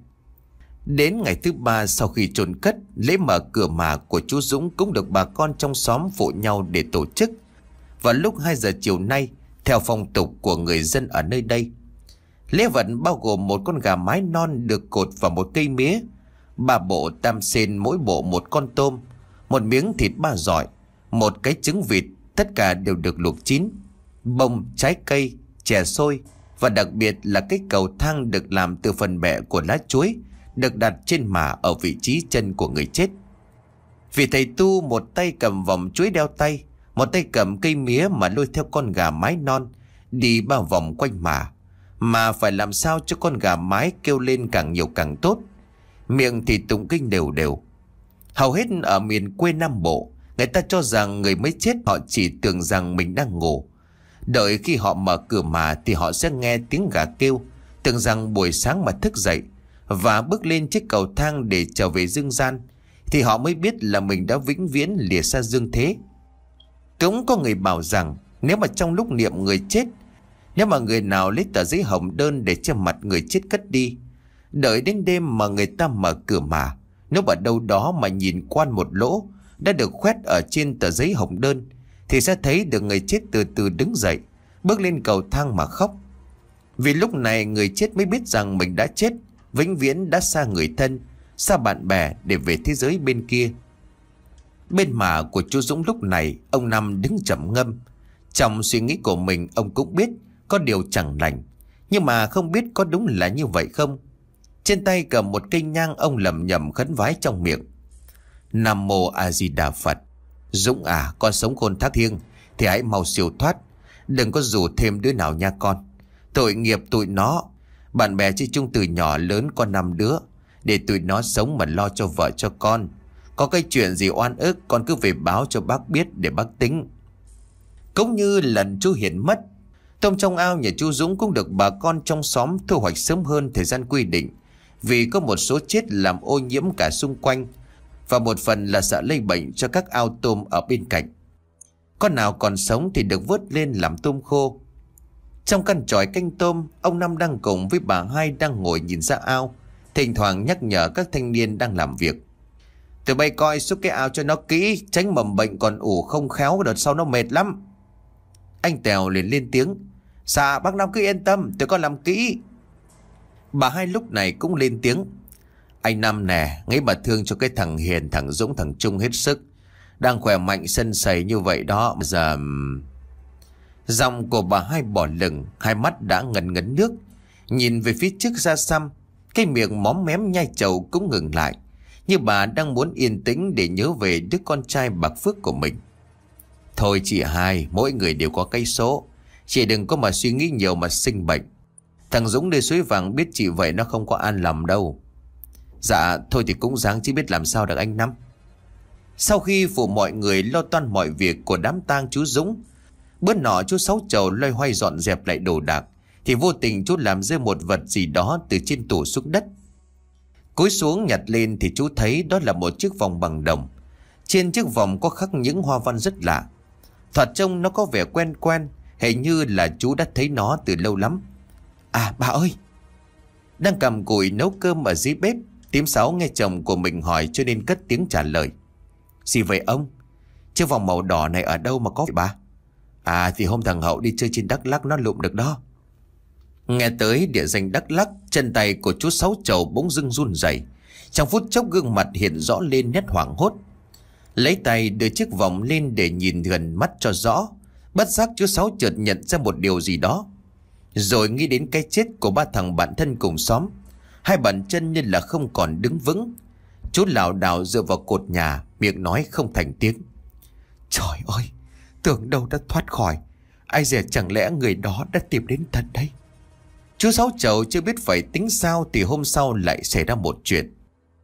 Đến ngày thứ ba sau khi chôn cất, lễ mở cửa mả của chú Dũng cũng được bà con trong xóm phụ nhau để tổ chức. Vào lúc hai giờ chiều nay, theo phong tục của người dân ở nơi đây, lễ vật bao gồm một con gà mái non được cột vào một cây mía, ba bộ tam sen mỗi bộ một con tôm, một miếng thịt ba giỏi, một cái trứng vịt, tất cả đều được luộc chín, bông, trái cây, chè xôi và đặc biệt là cái cầu thang được làm từ phần bẹ của lá chuối được đặt trên mả ở vị trí chân của người chết. Vì thầy tu một tay cầm vòng chuối đeo tay, một tay cầm cây mía mà lôi theo con gà mái non đi ba vòng quanh mả, mà phải làm sao cho con gà mái kêu lên càng nhiều càng tốt, miệng thì tụng kinh đều đều. Hầu hết ở miền quê Nam Bộ, người ta cho rằng người mới chết họ chỉ tưởng rằng mình đang ngủ. Đợi khi họ mở cửa mả thì họ sẽ nghe tiếng gà kêu, tưởng rằng buổi sáng mà thức dậy và bước lên chiếc cầu thang để trở về dương gian, thì họ mới biết là mình đã vĩnh viễn lìa xa dương thế. Cũng có người bảo rằng nếu mà trong lúc niệm người chết, nếu mà người nào lấy tờ giấy hồng đơn để che mặt người chết cất đi, đợi đến đêm mà người ta mở cửa mả, nếu ở đâu đó mà nhìn qua một lỗ đã được khoét ở trên tờ giấy hồng đơn, thì sẽ thấy được người chết từ từ đứng dậy, bước lên cầu thang mà khóc. Vì lúc này người chết mới biết rằng mình đã chết, vĩnh viễn đã xa người thân, xa bạn bè để về thế giới bên kia. Bên mả của chú Dũng lúc này, ông Năm đứng trầm ngâm. Trong suy nghĩ của mình, ông cũng biết có điều chẳng lành, nhưng mà không biết có đúng là như vậy không. Trên tay cầm một cây nhang, ông lẩm nhẩm khấn vái trong miệng: Nam Mô A Di Đà Phật. Dũng à, con sống khôn thác thiêng thì hãy mau siêu thoát, đừng có rủ thêm đứa nào nha con. Tội nghiệp tụi nó, bạn bè chơi chung từ nhỏ lớn có năm đứa, để tụi nó sống mà lo cho vợ cho con. Có cái chuyện gì oan ức con cứ về báo cho bác biết để bác tính. Cũng như lần chú Hiển mất, tôm trong ao nhà chú Dũng cũng được bà con trong xóm thu hoạch sớm hơn thời gian quy định, vì có một số chết làm ô nhiễm cả xung quanh, và một phần là sợ lây bệnh cho các ao tôm ở bên cạnh. Con nào còn sống thì được vớt lên làm tôm khô. Trong căn chòi canh tôm, ông Năm đang cùng với bà Hai đang ngồi nhìn ra ao, thỉnh thoảng nhắc nhở các thanh niên đang làm việc: Tụi bay coi xúc cái ao cho nó kỹ, tránh mầm bệnh còn ủ không khéo đợt sau nó mệt lắm. Anh Tèo liền lên tiếng: Dạ bác Năm cứ yên tâm, tụi con làm kỹ. Bà Hai lúc này cũng lên tiếng: Anh Năm nè, nghĩ bà thương cho cái thằng Hiền, thằng Dũng, thằng Trung hết sức, đang khỏe mạnh sân sầy như vậy đó. Giờ... Giọng của bà Hai bỏ lửng, hai mắt đã ngấn ngấn nước, nhìn về phía trước xa xăm, cái miệng móm mém nhai trầu cũng ngừng lại, như bà đang muốn yên tĩnh để nhớ về đứa con trai bạc phước của mình. Thôi chị Hai, mỗi người đều có cái số, chị đừng có mà suy nghĩ nhiều mà sinh bệnh. Thằng Dũng đi suối vàng biết chị vậy nó không có an lòng đâu. Dạ thôi thì cũng ráng chứ biết làm sao được anh Năm. Sau khi phụ mọi người lo toan mọi việc của đám tang chú Dũng, bữa nọ chú Sáu Chầu loay hoay dọn dẹp lại đồ đạc, thì vô tình chú làm rơi một vật gì đó từ trên tủ xuống đất. Cúi xuống nhặt lên thì chú thấy đó là một chiếc vòng bằng đồng. Trên chiếc vòng có khắc những hoa văn rất lạ. Thoạt trông nó có vẻ quen quen, hình như là chú đã thấy nó từ lâu lắm. À bà ơi! Đang cầm cùi nấu cơm ở dưới bếp, Tím Sáu nghe chồng của mình hỏi cho nên cất tiếng trả lời: Gì vậy ông? Chiếc vòng màu đỏ này ở đâu mà có vậy bà? À thì hôm thằng Hậu đi chơi trên Đắk Lắk nó lụm được đó. Nghe tới địa danh Đắk Lắk, chân tay của chú Sáu Chầu bỗng dưng run rẩy. Trong phút chốc gương mặt hiện rõ lên nét hoảng hốt. Lấy tay đưa chiếc vòng lên để nhìn gần mắt cho rõ. Bất giác chú Sáu chợt nhận ra một điều gì đó, rồi nghĩ đến cái chết của ba thằng bạn thân cùng xóm. Hai bàn chân như là không còn đứng vững. Chú lảo đảo dựa vào cột nhà, miệng nói không thành tiếng: Trời ơi, tưởng đâu đã thoát khỏi, ai dè chẳng lẽ người đó đã tìm đến thật đây. Chú Sáu Chầu chưa biết phải tính sao thì hôm sau lại xảy ra một chuyện.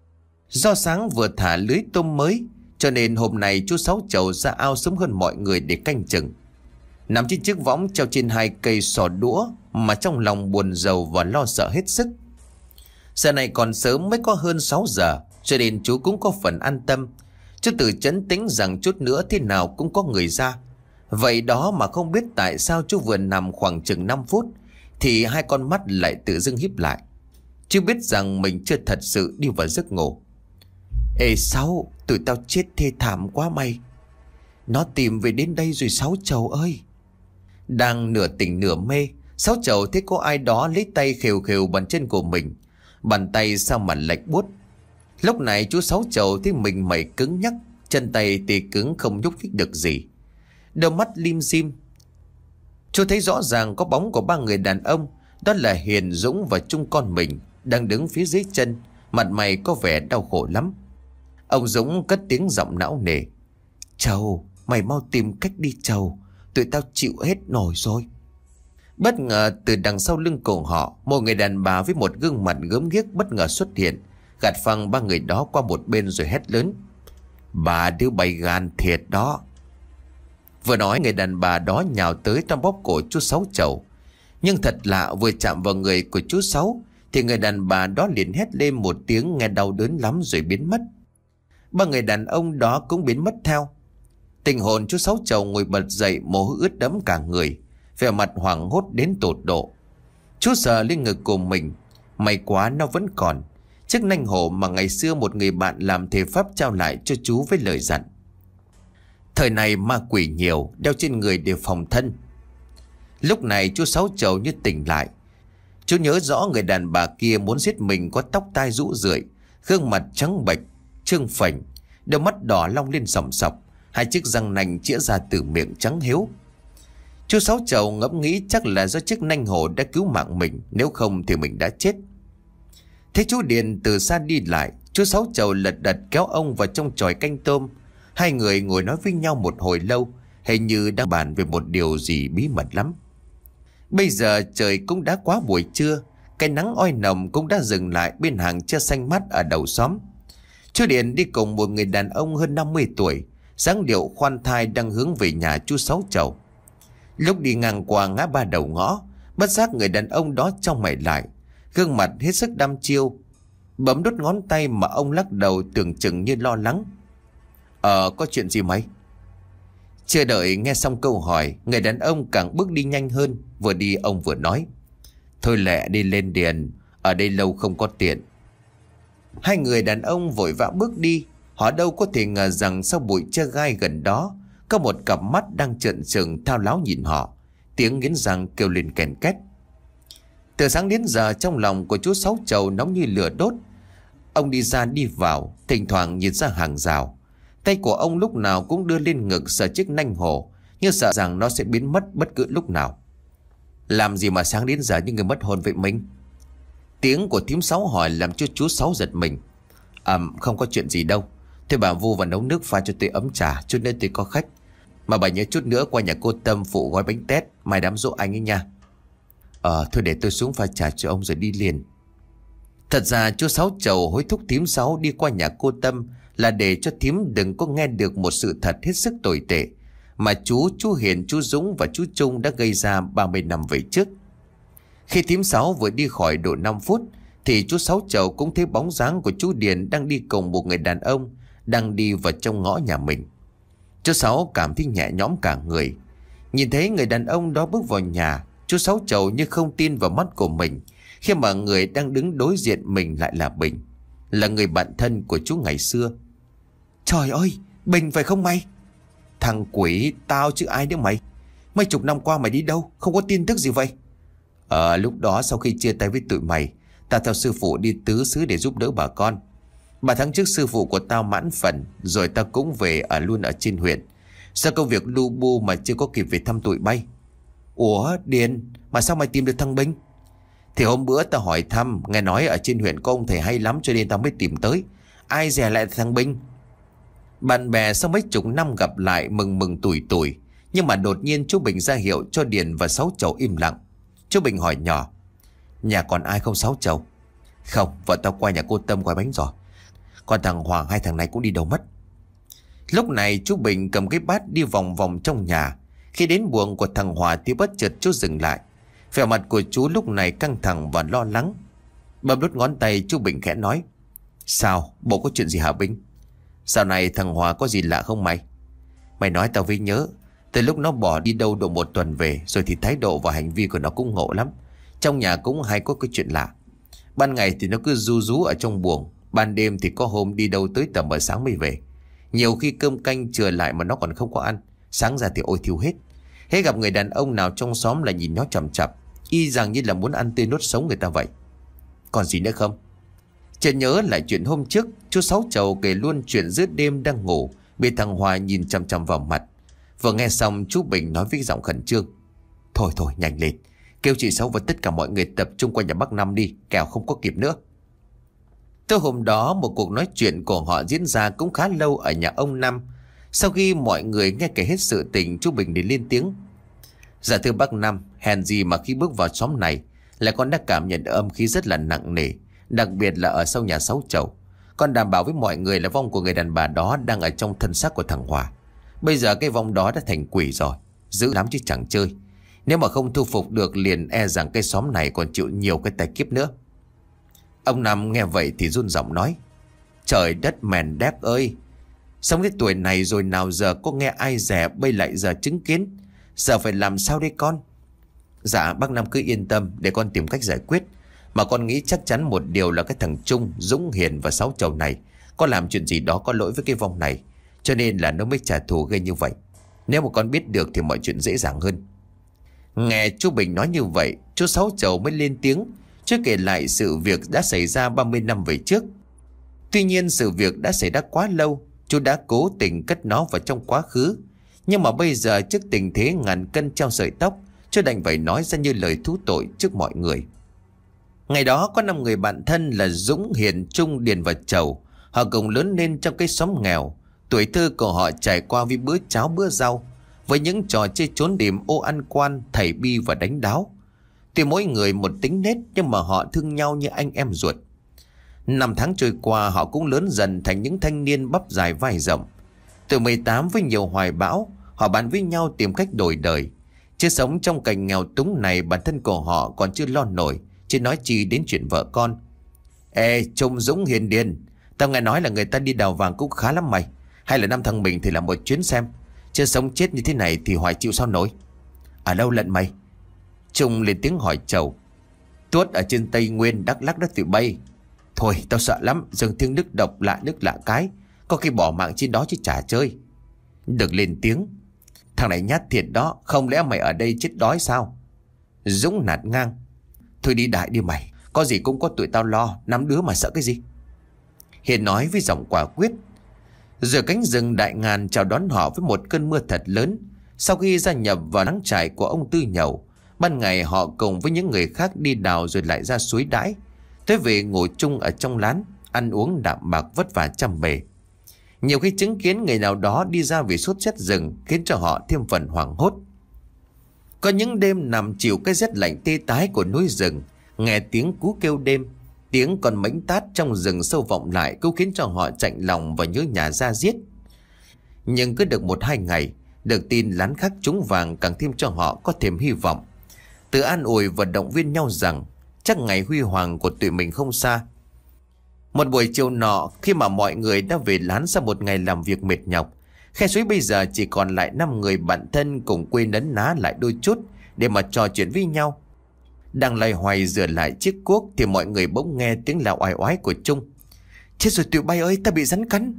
Do sáng vừa thả lưới tôm mới, cho nên hôm nay chú Sáu Chầu ra ao sớm hơn mọi người để canh chừng. Nằm trên chiếc võng treo trên hai cây sò đũa mà trong lòng buồn rầu và lo sợ hết sức. Giờ này còn sớm, mới có hơn sáu giờ, cho nên chú cũng có phần an tâm. Chú tự trấn tĩnh rằng chút nữa thế nào cũng có người ra. Vậy đó mà không biết tại sao chú vừa nằm khoảng chừng năm phút thì hai con mắt lại tự dưng híp lại. Chú biết rằng mình chưa thật sự đi vào giấc ngủ. Ê Sáu, tụi tao chết thê thảm quá mày. Nó tìm về đến đây rồi Sáu Chầu ơi. Đang nửa tỉnh nửa mê, Sáu Chầu thấy có ai đó lấy tay khều khều bàn chân của mình. Bàn tay sao mà lạnh buốt. Lúc này chú Sáu Chầu thấy mình mẩy cứng nhắc, chân tay thì cứng không nhúc nhích được gì. Đôi mắt lim dim. Chú thấy rõ ràng có bóng của ba người đàn ông, đó là Hiền, Dũng và Trung con mình, đang đứng phía dưới chân, mặt mày có vẻ đau khổ lắm. Ông Dũng cất tiếng giọng não nề. Chầu, mày mau tìm cách đi Chầu, tụi tao chịu hết nổi rồi. Bất ngờ từ đằng sau lưng cổ họ, một người đàn bà với một gương mặt gớm ghiếc bất ngờ xuất hiện, gạt phăng ba người đó qua một bên rồi hét lớn. Bà đứa bày gan thiệt đó. Vừa nói, người đàn bà đó nhào tới trong bóp cổ chú Sáu Chầu. Nhưng thật lạ, vừa chạm vào người của chú Sáu thì người đàn bà đó liền hét lên một tiếng nghe đau đớn lắm rồi biến mất. Ba người đàn ông đó cũng biến mất theo. Tình hồn chú Sáu Chầu ngồi bật dậy, mồ hôi ướt đẫm cả người, vẻ mặt hoảng hốt đến tột độ. Chú sờ lên ngực của mình. May quá nó vẫn còn chiếc nanh hổ mà ngày xưa một người bạn làm thề pháp trao lại cho chú với lời dặn. Thời này ma quỷ nhiều, đeo trên người để phòng thân. Lúc này chú Sáu Chầu như tỉnh lại. Chú nhớ rõ người đàn bà kia muốn giết mình có tóc tai rũ rượi, gương mặt trắng bệch, trương phành, đôi mắt đỏ long lên sòng sọc, hai chiếc răng nanh chĩa ra từ miệng trắng hiếu. Chú Sáu Chầu ngẫm nghĩ chắc là do chiếc nanh hổ đã cứu mạng mình, nếu không thì mình đã chết. Thấy chú Điền từ xa đi lại, chú Sáu Chầu lật đật kéo ông vào trong chòi canh tôm. Hai người ngồi nói với nhau một hồi lâu, hình như đang bàn về một điều gì bí mật lắm. Bây giờ trời cũng đã quá buổi trưa, cái nắng oi nồng cũng đã dừng lại bên hàng tre xanh mát ở đầu xóm. Chú Điền đi cùng một người đàn ông hơn năm mươi tuổi, dáng điệu khoan thai đang hướng về nhà chú Sáu Chầu. Lúc đi ngang qua ngã ba đầu ngõ, bất giác người đàn ông đó trao mày lại, gương mặt hết sức đăm chiêu, bấm đốt ngón tay mà ông lắc đầu tưởng chừng như lo lắng. Ờ, có chuyện gì mày? Chưa đợi nghe xong câu hỏi, người đàn ông càng bước đi nhanh hơn. Vừa đi ông vừa nói. Thôi lẹ đi lên Điền, ở đây lâu không có tiện. Hai người đàn ông vội vã bước đi. Họ đâu có thể ngờ rằng sau bụi tre gai gần đó có một cặp mắt đang trợn trừng thao láo nhìn họ, tiếng nghiến răng kêu lên kèn két. Từ sáng đến giờ trong lòng của chú Sáu Chầu nóng như lửa đốt. Ông đi ra đi vào, thỉnh thoảng nhìn ra hàng rào. Tay của ông lúc nào cũng đưa lên ngực sờ chiếc nanh hổ, như sợ rằng nó sẽ biến mất bất cứ lúc nào. Làm gì mà sáng đến giờ như người mất hồn vậy Minh? Tiếng của thím Sáu hỏi làm cho chú Sáu giật mình. À, không có chuyện gì đâu. Thôi bà Vu vào nấu nước pha cho tôi ấm trà, chút nữa tôi có khách. Mà bà nhớ chút nữa qua nhà cô Tâm phụ gói bánh tét, mai đám giỗ anh ấy nha. Ờ, thôi để tôi xuống pha trà cho ông rồi đi liền. Thật ra chú Sáu Chầu hối thúc thím Sáu đi qua nhà cô Tâm là để cho thím đừng có nghe được một sự thật hết sức tồi tệ mà chú, chú Hiền, chú Dũng và chú Trung đã gây ra ba mươi năm về trước. Khi thím Sáu vừa đi khỏi độ năm phút thì chú Sáu Chầu cũng thấy bóng dáng của chú Điền đang đi cùng một người đàn ông đang đi vào trong ngõ nhà mình. Chú Sáu cảm thấy nhẹ nhõm cả người. Nhìn thấy người đàn ông đó bước vào nhà, chú Sáu Chầu như không tin vào mắt của mình khi mà người đang đứng đối diện mình lại là Bình, là người bạn thân của chú ngày xưa. Trời ơi, Bình phải không mày? Thằng quỷ, tao chứ ai nữa mày. Mấy chục năm qua mày đi đâu, không có tin tức gì vậy? Ờ, lúc đó sau khi chia tay với tụi mày, tao theo sư phụ đi tứ xứ để giúp đỡ bà con. Ba tháng trước sư phụ của tao mãn phần, rồi tao cũng về ở luôn ở trên huyện. Sao công việc lu bu mà chưa có kịp về thăm tụi bay? Ủa Điền, mà sao mày tìm được thằng Bình? Thì hôm bữa tao hỏi thăm, nghe nói ở trên huyện có ông thầy hay lắm cho nên tao mới tìm tới. Ai dè lại thằng Bình? Bạn bè sau mấy chục năm gặp lại mừng mừng tủi tủi. Nhưng mà đột nhiên chú Bình ra hiệu cho Điền và Sáu Chầu im lặng. Chú Bình hỏi nhỏ. Nhà còn ai không Sáu Chầu? Không, vợ tao qua nhà cô Tâm gói bánh rồi. Còn thằng Hoàng hai thằng này cũng đi đâu mất. Lúc này chú Bình cầm cái bát đi vòng vòng trong nhà. Khi đến buồng của thằng Hòa thì bất chợt chú dừng lại. Vẻ mặt của chú lúc này căng thẳng và lo lắng. Bấm đút ngón tay, chú Bình khẽ nói: Sao, bộ có chuyện gì hả Bình? Dạo này thằng Hòa có gì lạ không mày? Mày nói tao mới nhớ, từ lúc nó bỏ đi đâu độ một tuần về rồi thì thái độ và hành vi của nó cũng ngộ lắm. Trong nhà cũng hay có cái chuyện lạ. Ban ngày thì nó cứ ru rú ở trong buồng, ban đêm thì có hôm đi đâu tới tầm ở sáng mới về. Nhiều khi cơm canh chừa lại mà nó còn không có ăn, sáng ra thì ôi thiêu hết. Hễ gặp người đàn ông nào trong xóm là nhìn nó chằm chằm, y rằng như là muốn ăn tươi nuốt sống người ta vậy. Còn gì nữa không? Chợt nhớ lại chuyện hôm trước, chú Sáu Chầu kể luôn chuyện giữa đêm đang ngủ bị thằng Hòa nhìn chằm chằm vào mặt. Vừa nghe xong, chú Bình nói với giọng khẩn trương: Thôi thôi, nhanh lên, kêu chị Sáu và tất cả mọi người tập trung qua nhà bác Năm đi, kẻo không có kịp nữa. Tối hôm đó, một cuộc nói chuyện của họ diễn ra cũng khá lâu ở nhà ông Năm. Sau khi mọi người nghe kể hết sự tình, chú Bình để lên tiếng: Dạ thưa bác Năm, hèn gì mà khi bước vào xóm này là con đã cảm nhận âm khí rất là nặng nề, đặc biệt là ở sau nhà Sáu Chầu. Con đảm bảo với mọi người là vong của người đàn bà đó đang ở trong thân xác của thằng Hòa. Bây giờ cái vong đó đã thành quỷ rồi, dữ lắm chứ chẳng chơi. Nếu mà không thu phục được liền e rằng cái xóm này còn chịu nhiều cái tai kiếp nữa. Ông Năm nghe vậy thì run giọng nói: Trời đất mèn đét ơi, sống đến tuổi này rồi nào giờ có nghe ai dè, bây lại giờ chứng kiến. Giờ phải làm sao đây con? Dạ bác Năm cứ yên tâm, để con tìm cách giải quyết. Mà con nghĩ chắc chắn một điều là cái thằng Trung, Dũng, Hiền và Sáu Chầu này có làm chuyện gì đó có lỗi với cái vong này, cho nên là nó mới trả thù gây như vậy. Nếu mà con biết được thì mọi chuyện dễ dàng hơn. Nghe chú Bình nói như vậy, chú Sáu Chầu mới lên tiếng, chú kể lại sự việc đã xảy ra ba mươi năm về trước. Tuy nhiên sự việc đã xảy ra quá lâu, chú đã cố tình cất nó vào trong quá khứ. Nhưng mà bây giờ trước tình thế ngàn cân treo sợi tóc, chú đành phải nói ra như lời thú tội trước mọi người. Ngày đó có năm người bạn thân là Dũng, Hiền, Trung, Điền và Chầu. Họ cùng lớn lên trong cái xóm nghèo. Tuổi thơ của họ trải qua với bữa cháo bữa rau, với những trò chơi trốn tìm, ô ăn quan, thầy bi và đánh đáo. Tuy mỗi người một tính nết nhưng mà họ thương nhau như anh em ruột. Năm tháng trôi qua, họ cũng lớn dần thành những thanh niên bắp dài vai rộng. Từ mười tám với nhiều hoài bão, họ bàn với nhau tìm cách đổi đời. Chứ sống trong cảnh nghèo túng này, bản thân của họ còn chưa lo nổi, chứ nói chi đến chuyện vợ con. Ê Trung, Dũng, Hiền, Điền, tao nghe nói là người ta đi đào vàng cũng khá lắm mày. Hay là năm thằng mình thì làm một chuyến xem. Chứ sống chết như thế này thì Hoài chịu sao nổi. Ở đâu lận mày? Trung lên tiếng hỏi Chầu. Tuốt ở trên Tây Nguyên, Đắk Lắk đó tụi bay. Thôi tao sợ lắm, dừng tiếng nước độc lạ nước lạ cái, có khi bỏ mạng trên đó chứ chả chơi. Được lên tiếng. Thằng này nhát thiệt đó, không lẽ mày ở đây chết đói sao? Dũng nạt ngang. Thôi đi đại đi mày, có gì cũng có tụi tao lo, năm đứa mà sợ cái gì. Hiền nói với giọng quả quyết. Rồi cánh rừng đại ngàn chào đón họ với một cơn mưa thật lớn. Sau khi gia nhập vào láng trại của ông Tư Nhậu, ban ngày họ cùng với những người khác đi đào rồi lại ra suối đãi. Tới về ngồi chung ở trong lán, ăn uống đạm bạc vất vả trăm bề. Nhiều khi chứng kiến người nào đó đi ra vì sốt rét rừng khiến cho họ thêm phần hoảng hốt. Có những đêm nằm chịu cái rét lạnh tê tái của núi rừng, nghe tiếng cú kêu đêm, tiếng con mánh tát trong rừng sâu vọng lại cũng khiến cho họ chạnh lòng và nhớ nhà ra giết. Nhưng cứ được một hai ngày, được tin lán khác trúng vàng càng thêm cho họ có thêm hy vọng. Tự an ủi và động viên nhau rằng chắc ngày huy hoàng của tụi mình không xa. Một buổi chiều nọ, khi mà mọi người đã về lán sau một ngày làm việc mệt nhọc, khe suối bây giờ chỉ còn lại năm người bạn thân cùng quê nấn ná lại đôi chút để mà trò chuyện với nhau. Đang loay hoay rửa lại chiếc cuốc thì mọi người bỗng nghe tiếng la oai oái của Trung. Chết rồi tụi bay ơi, ta bị rắn cắn.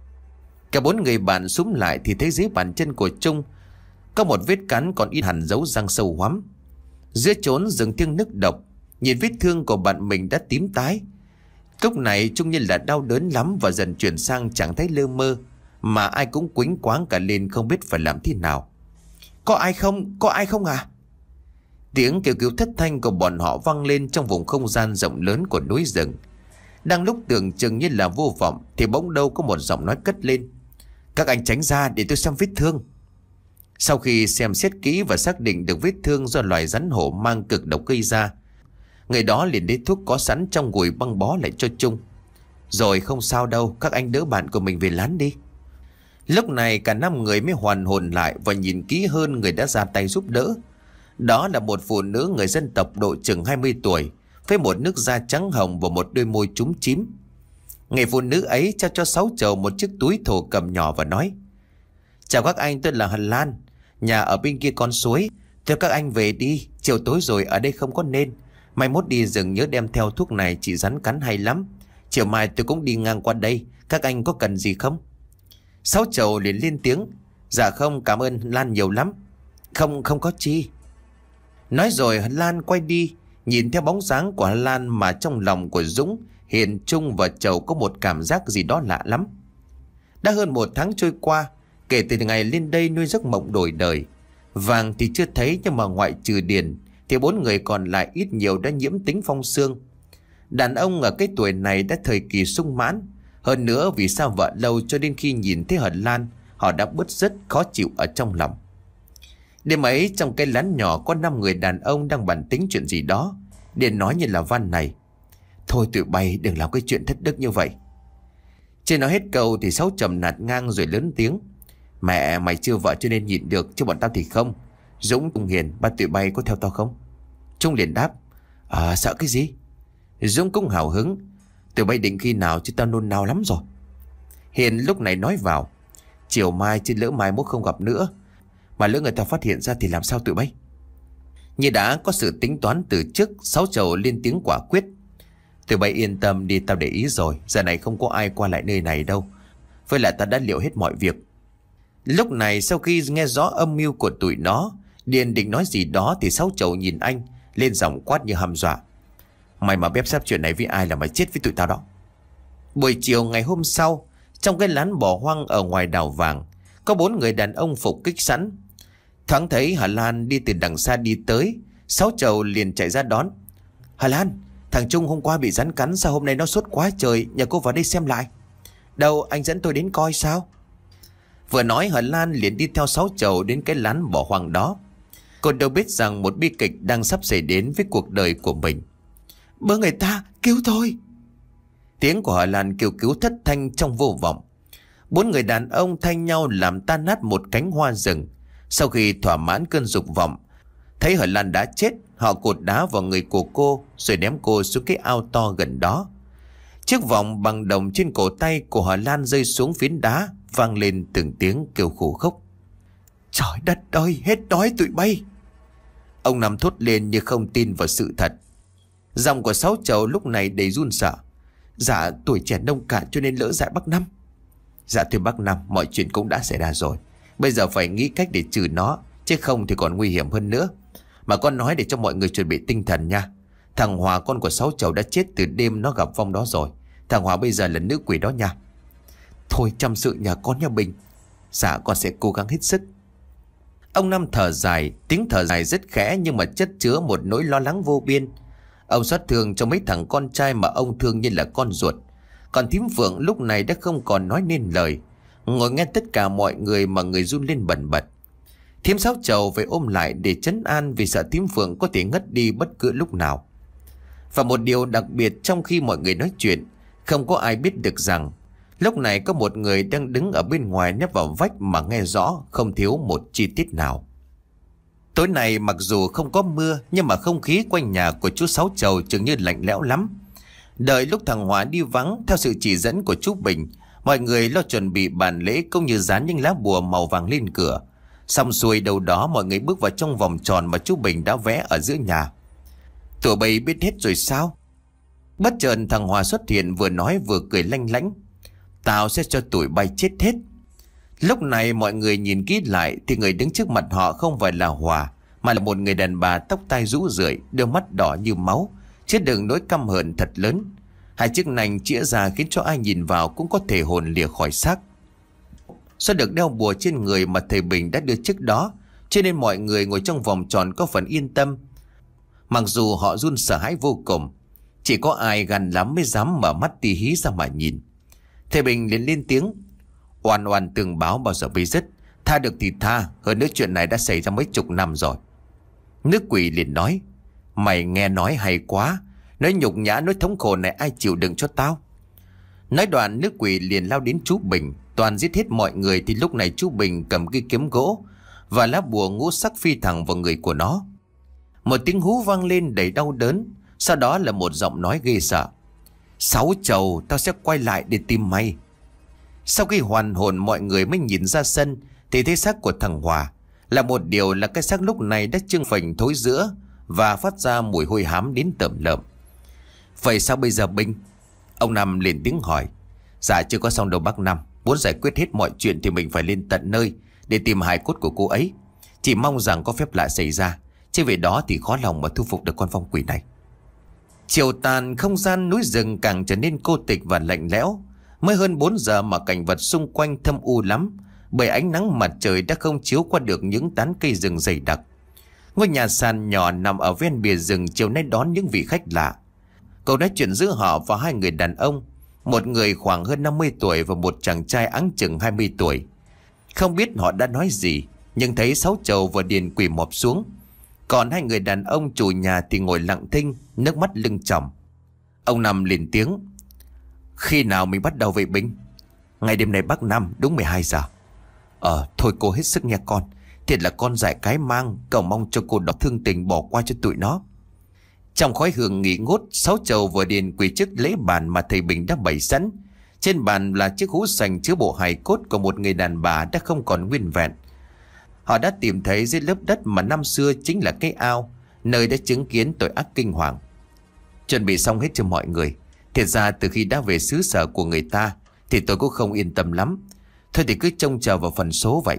Cả bốn người bạn xúm lại thì thấy dưới bàn chân của Trung có một vết cắn còn in hẳn dấu răng sâu hoắm. Giữa chốn rừng thiêng nước độc, nhìn vết thương của bạn mình đã tím tái. Lúc này Trung như là đau đớn lắm và dần chuyển sang chẳng thấy lơ mơ, mà ai cũng quýnh quáng cả lên không biết phải làm thế nào. Có ai không? Có ai không à? Tiếng kêu cứu thất thanh của bọn họ vang lên trong vùng không gian rộng lớn của núi rừng. Đang lúc tưởng chừng như là vô vọng thì bỗng đâu có một giọng nói cất lên. Các anh tránh ra để tôi xem vết thương. Sau khi xem xét kỹ và xác định được vết thương do loài rắn hổ mang cực độc gây ra, người đó liền lấy thuốc có sẵn trong gùi băng bó lại cho Trung. Rồi không sao đâu, các anh đỡ bạn của mình về lán đi. Lúc này cả năm người mới hoàn hồn lại và nhìn kỹ hơn người đã ra tay giúp đỡ. Đó là một phụ nữ người dân tộc độ chừng hai mươi tuổi, với một nước da trắng hồng và một đôi môi trúng chím. Người phụ nữ ấy trao cho Sáu Chầu một chiếc túi thổ cầm nhỏ và nói: Chào các anh, tôi là Hân Lan, nhà ở bên kia con suối. Theo các anh về đi, chiều tối rồi ở đây không có nên. Mai mốt đi rừng nhớ đem theo thuốc này, chị rắn cắn hay lắm. Chiều mai tôi cũng đi ngang qua đây, các anh có cần gì không? Sáu Chầu liền lên tiếng: Dạ không, cảm ơn Lan nhiều lắm. Không, không có chi. Nói rồi Hân Lan quay đi. Nhìn theo bóng dáng của Hân Lan mà trong lòng của Dũng, Hiền, Trung và Chầu có một cảm giác gì đó lạ lắm. Đã hơn một tháng trôi qua kể từ ngày lên đây nuôi giấc mộng đổi đời. Vàng thì chưa thấy, nhưng mà ngoại trừ Điền thì bốn người còn lại ít nhiều đã nhiễm tính phong xương. Đàn ông ở cái tuổi này đã thời kỳ sung mãn. Hơn nữa vì sao vợ lâu cho đến khi nhìn thấy Hân Lan, họ đã bứt rứt khó chịu ở trong lòng. Đêm ấy trong cái lán nhỏ có năm người đàn ông đang bàn tính chuyện gì đó. Điền nói như là van này: Thôi tụi bay đừng làm cái chuyện thất đức như vậy. Chưa nói hết câu thì Sáu Trầm nạt ngang rồi lớn tiếng: Mẹ mày chưa vợ cho nên nhịn được, chứ bọn tao thì không. Dũng, Trung, Hiền, ba tụi bay có theo tao không? Trung liền đáp: À, sợ cái gì? Dũng cũng hào hứng: Tụi bay định khi nào chứ tao nôn nao lắm rồi. Hiền lúc này nói vào: Chiều mai chứ lỡ mai mốt không gặp nữa, mà lỡ người ta phát hiện ra thì làm sao tụi bay? Như đã có sự tính toán từ trước, Sáu Chầu lên tiếng quả quyết: Tụi bay yên tâm đi, tao để ý rồi. Giờ này không có ai qua lại nơi này đâu. Với lại tao đã liệu hết mọi việc. Lúc này sau khi nghe rõ âm mưu của tụi nó, Điền định nói gì đó thì Sáu Chầu nhìn anh lên giọng quát như hăm dọa: Mày mà bếp xếp chuyện này với ai là mày chết với tụi tao đó. Buổi chiều ngày hôm sau, trong cái lán bỏ hoang ở ngoài đảo Vàng, có bốn người đàn ông phục kích sẵn. Thoáng thấy Hà Lan đi từ đằng xa đi tới, Sáu Chầu liền chạy ra đón: Hà Lan, thằng Trung hôm qua bị rắn cắn, sao hôm nay nó sốt quá trời, nhờ cô vào đây xem lại. Đâu, anh dẫn tôi đến coi sao? Vừa nói Hà Lan liền đi theo Sáu Chầu đến cái lán bỏ hoang đó. Cô đâu biết rằng một bi kịch đang sắp xảy đến với cuộc đời của mình. Bớ người ta, cứu tôi! Tiếng của Hà Lan kêu cứu thất thanh trong vô vọng. Bốn người đàn ông thay nhau làm tan nát một cánh hoa rừng. Sau khi thỏa mãn cơn dục vọng, thấy Hà Lan đã chết, họ cột đá vào người của cô rồi ném cô xuống cái ao to gần đó. Chiếc vòng bằng đồng trên cổ tay của Hà Lan rơi xuống phiến đá, vang lên từng tiếng kêu khổ khóc. Trời đất ơi, hết đói tụi bay! Ông Năm thốt lên như không tin vào sự thật. Giọng của Sáu Chầu lúc này đầy run sợ: Dạ, tuổi trẻ nông cạn cho nên lỡ dại bác Năm. Dạ thưa bác Năm, mọi chuyện cũng đã xảy ra rồi. Bây giờ phải nghĩ cách để trừ nó, chứ không thì còn nguy hiểm hơn nữa. Mà con nói để cho mọi người chuẩn bị tinh thần nha. Thằng Hòa con của Sáu Chầu đã chết từ đêm nó gặp vong đó rồi. Thằng Hòa bây giờ là nữ quỷ đó nha. Thôi chăm sự nhà con nha Bình. Dạ con sẽ cố gắng hết sức. Ông Năm thở dài, tiếng thở dài rất khẽ nhưng mà chất chứa một nỗi lo lắng vô biên. Ông xót thương cho mấy thằng con trai mà ông thương như là con ruột. Còn thím Phượng lúc này đã không còn nói nên lời, ngồi nghe tất cả mọi người mà người run lên bần bật. Thím Sáu Chầu phải ôm lại để trấn an vì sợ thím Phượng có thể ngất đi bất cứ lúc nào. Và một điều đặc biệt trong khi mọi người nói chuyện, không có ai biết được rằng lúc này có một người đang đứng ở bên ngoài nép vào vách mà nghe rõ không thiếu một chi tiết nào. Tối nay mặc dù không có mưa nhưng mà không khí quanh nhà của chú Sáu Chầu chừng như lạnh lẽo lắm. Đợi lúc thằng Hóa đi vắng, theo sự chỉ dẫn của chú Bình, mọi người lo chuẩn bị bàn lễ cũng như dán những lá bùa màu vàng lên cửa. Xong xuôi đâu đó mọi người bước vào trong vòng tròn mà chú Bình đã vẽ ở giữa nhà. Tụi bay biết hết rồi sao? Bất chợt thằng Hòa xuất hiện, vừa nói vừa cười lanh lảnh. Tao sẽ cho tụi bay chết hết. Lúc này mọi người nhìn kỹ lại thì người đứng trước mặt họ không phải là Hòa, mà là một người đàn bà tóc tai rũ rượi, đôi mắt đỏ như máu, chứa đựng nỗi căm hờn thật lớn. Hai chiếc nành chĩa ra khiến cho ai nhìn vào cũng có thể hồn lìa khỏi xác. Do được đeo bùa trên người mà thầy Bình đã đưa trước đó, cho nên mọi người ngồi trong vòng tròn có phần yên tâm. Mặc dù họ run sợ hãi vô cùng, chỉ có ai gan lắm mới dám mở mắt tì hí ra mà nhìn. Thầy Bình liền lên tiếng: Oan oan tường báo bao giờ mới dứt, tha được thì tha, hơn nữa chuyện này đã xảy ra mấy chục năm rồi. Nước quỷ liền nói: Mày nghe nói hay quá, nói nhục nhã, nói thống khổ này ai chịu đựng cho tao. Nói đoạn nữ quỷ liền lao đến chú Bình. Toàn giết hết mọi người thì lúc này chú Bình cầm cái kiếm gỗ và lá bùa ngũ sắc phi thẳng vào người của nó. Một tiếng hú vang lên đầy đau đớn. Sau đó là một giọng nói ghê sợ: Sáu Chầu, tao sẽ quay lại để tìm mày. Sau khi hoàn hồn, mọi người mới nhìn ra sân thì thấy xác của thằng Hòa. Là một điều là cái xác lúc này đã trương phình thối rữa và phát ra mùi hôi hám đến tởm lợm. Vậy sao bây giờ Bình? Ông Năm lên tiếng hỏi. Dạ chưa có xong đâu bác Năm. Muốn giải quyết hết mọi chuyện thì mình phải lên tận nơi để tìm hài cốt của cô ấy. Chỉ mong rằng có phép lạ xảy ra, chứ về đó thì khó lòng mà thu phục được con phong quỷ này. Chiều tàn, không gian núi rừng càng trở nên cô tịch và lạnh lẽo. Mới hơn bốn giờ mà cảnh vật xung quanh thâm u lắm, bởi ánh nắng mặt trời đã không chiếu qua được những tán cây rừng dày đặc. Ngôi nhà sàn nhỏ nằm ở ven bìa rừng chiều nay đón những vị khách lạ. Cậu nói chuyện giữa họ và hai người đàn ông, một người khoảng hơn năm mươi tuổi và một chàng trai áng chừng hai mươi tuổi. Không biết họ đã nói gì, nhưng thấy Sáu Chầu và Điền quỳ mọp xuống. Còn hai người đàn ông chủ nhà thì ngồi lặng thinh, nước mắt lưng tròng. Ông Năm lên tiếng. Khi nào mình bắt đầu vậy Bình? Ngày đêm nay bác Năm, đúng mười hai giờ. Ờ thôi cô hết sức nghe con. Thiệt là con dại cái mang. Cầu mong cho cô đó thương tình bỏ qua cho tụi nó. Trong khói hương nghỉ ngút, Sáu Chầu vừa Điền quỳ trước lễ bàn mà thầy Bình đã bày sẵn. Trên bàn là chiếc hũ sành chứa bộ hài cốt của một người đàn bà đã không còn nguyên vẹn. Họ đã tìm thấy dưới lớp đất mà năm xưa chính là cái ao, nơi đã chứng kiến tội ác kinh hoàng. Chuẩn bị xong hết cho mọi người. Thiệt ra từ khi đã về xứ sở của người ta thì tôi cũng không yên tâm lắm. Thôi thì cứ trông chờ vào phần số vậy.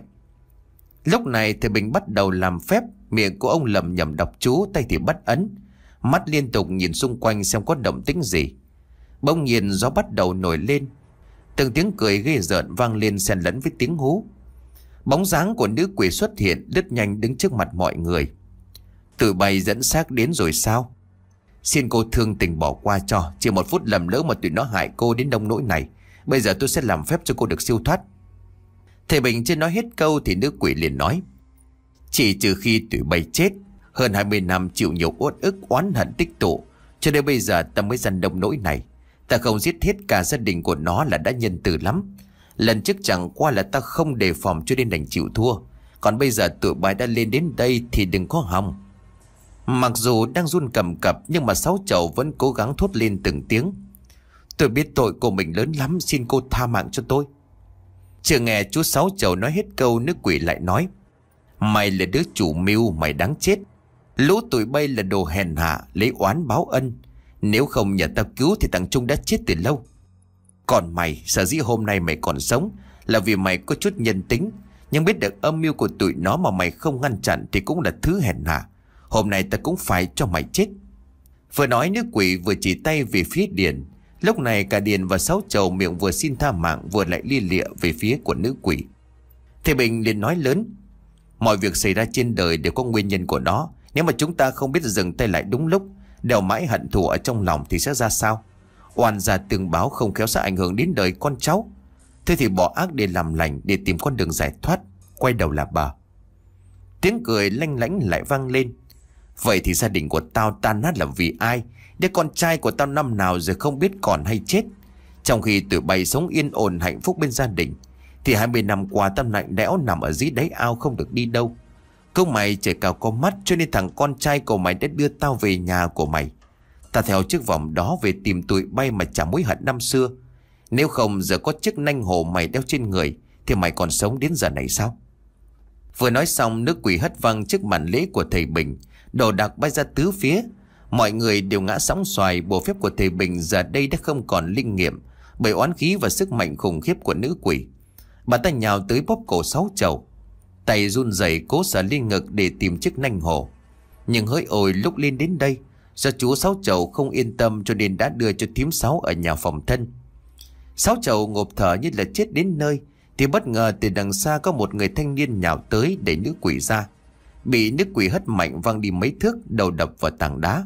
Lúc này thầy Bình bắt đầu làm phép. Miệng của ông lẩm nhẩm đọc chú, tay thì bắt ấn, mắt liên tục nhìn xung quanh xem có động tĩnh gì. Bỗng nhiên gió bắt đầu nổi lên. Từng tiếng cười ghê rợn vang lên xen lẫn với tiếng hú. Bóng dáng của nữ quỷ xuất hiện, lướt nhanh đứng trước mặt mọi người. Tụi bay dẫn xác đến rồi sao? Xin cô thương tình bỏ qua cho. Chỉ một phút lầm lỡ mà tụi nó hại cô đến nông nỗi này. Bây giờ tôi sẽ làm phép cho cô được siêu thoát. Thầy Bình chưa nói hết câu thì nữ quỷ liền nói. Chỉ trừ khi tụi bay chết, hơn hai mươi năm chịu nhiều uất ức oán hận tích tụ, cho đến bây giờ ta mới dằn nông nỗi này. Ta không giết hết cả gia đình của nó là đã nhân từ lắm. Lần trước chẳng qua là ta không đề phòng cho nên đành chịu thua. Còn bây giờ tụi bay đã lên đến đây thì đừng có hòng. Mặc dù đang run cầm cập nhưng mà Sáu Chầu vẫn cố gắng thốt lên từng tiếng. Tôi biết tội của mình lớn lắm, xin cô tha mạng cho tôi. Chưa nghe chú Sáu Chầu nói hết câu, nữ quỷ lại nói. Mày là đứa chủ mưu, mày đáng chết. Lũ tụi bay là đồ hèn hạ, lấy oán báo ân. Nếu không nhờ tao cứu thì thằng Trung đã chết từ lâu. Còn mày, sở dĩ hôm nay mày còn sống là vì mày có chút nhân tính. Nhưng biết được âm mưu của tụi nó mà mày không ngăn chặn thì cũng là thứ hèn hạ. Hôm nay ta cũng phải cho mày chết. Vừa nói nữ quỷ vừa chỉ tay về phía Điền. Lúc này cả Điền và Sáu Chầu miệng vừa xin tha mạng vừa lại lia lịa về phía của nữ quỷ. Thầy Bình liền nói lớn. Mọi việc xảy ra trên đời đều có nguyên nhân của nó. Nếu mà chúng ta không biết dừng tay lại đúng lúc, đeo mãi hận thù ở trong lòng thì sẽ ra sao? Oan gia tương báo không khéo sẽ ảnh hưởng đến đời con cháu. Thế thì bỏ ác để làm lành, để tìm con đường giải thoát, quay đầu là bờ. Tiếng cười lanh lảnh lại vang lên. Vậy thì gia đình của tao tan nát là vì ai? Đứa con trai của tao năm nào rồi không biết còn hay chết. Trong khi tụi bay sống yên ổn hạnh phúc bên gia đình, thì hai mươi năm qua tao lạnh lẽo nằm ở dưới đáy ao không được đi đâu. Câu mày trời cao có mắt cho nên thằng con trai của mày đã đưa tao về nhà của mày. Ta theo chiếc vòng đó về tìm tụi bay mà trả mối hận năm xưa. Nếu không giờ có chiếc nanh hổ mày đeo trên người thì mày còn sống đến giờ này sao? Vừa nói xong, nữ quỷ hất văng trước màn lễ của thầy Bình, đồ đạc bay ra tứ phía. Mọi người đều ngã sóng xoài. Bộ phép của thầy Bình giờ đây đã không còn linh nghiệm bởi oán khí và sức mạnh khủng khiếp của nữ quỷ. Bà ta nhào tới bóp cổ Sáu Chầu, tay run rẩy cố sờ lên ngực để tìm chiếc nanh hổ. Nhưng hỡi ôi, lúc lên đến đây, do chú Sáu Chầu không yên tâm cho nên đã đưa cho thím Sáu ở nhà phòng thân. Sáu Chầu ngộp thở như là chết đến nơi thì bất ngờ từ đằng xa có một người thanh niên nhào tới đẩy nữ quỷ ra. Bị nữ quỷ hất mạnh văng đi mấy thước, đầu đập vào tảng đá.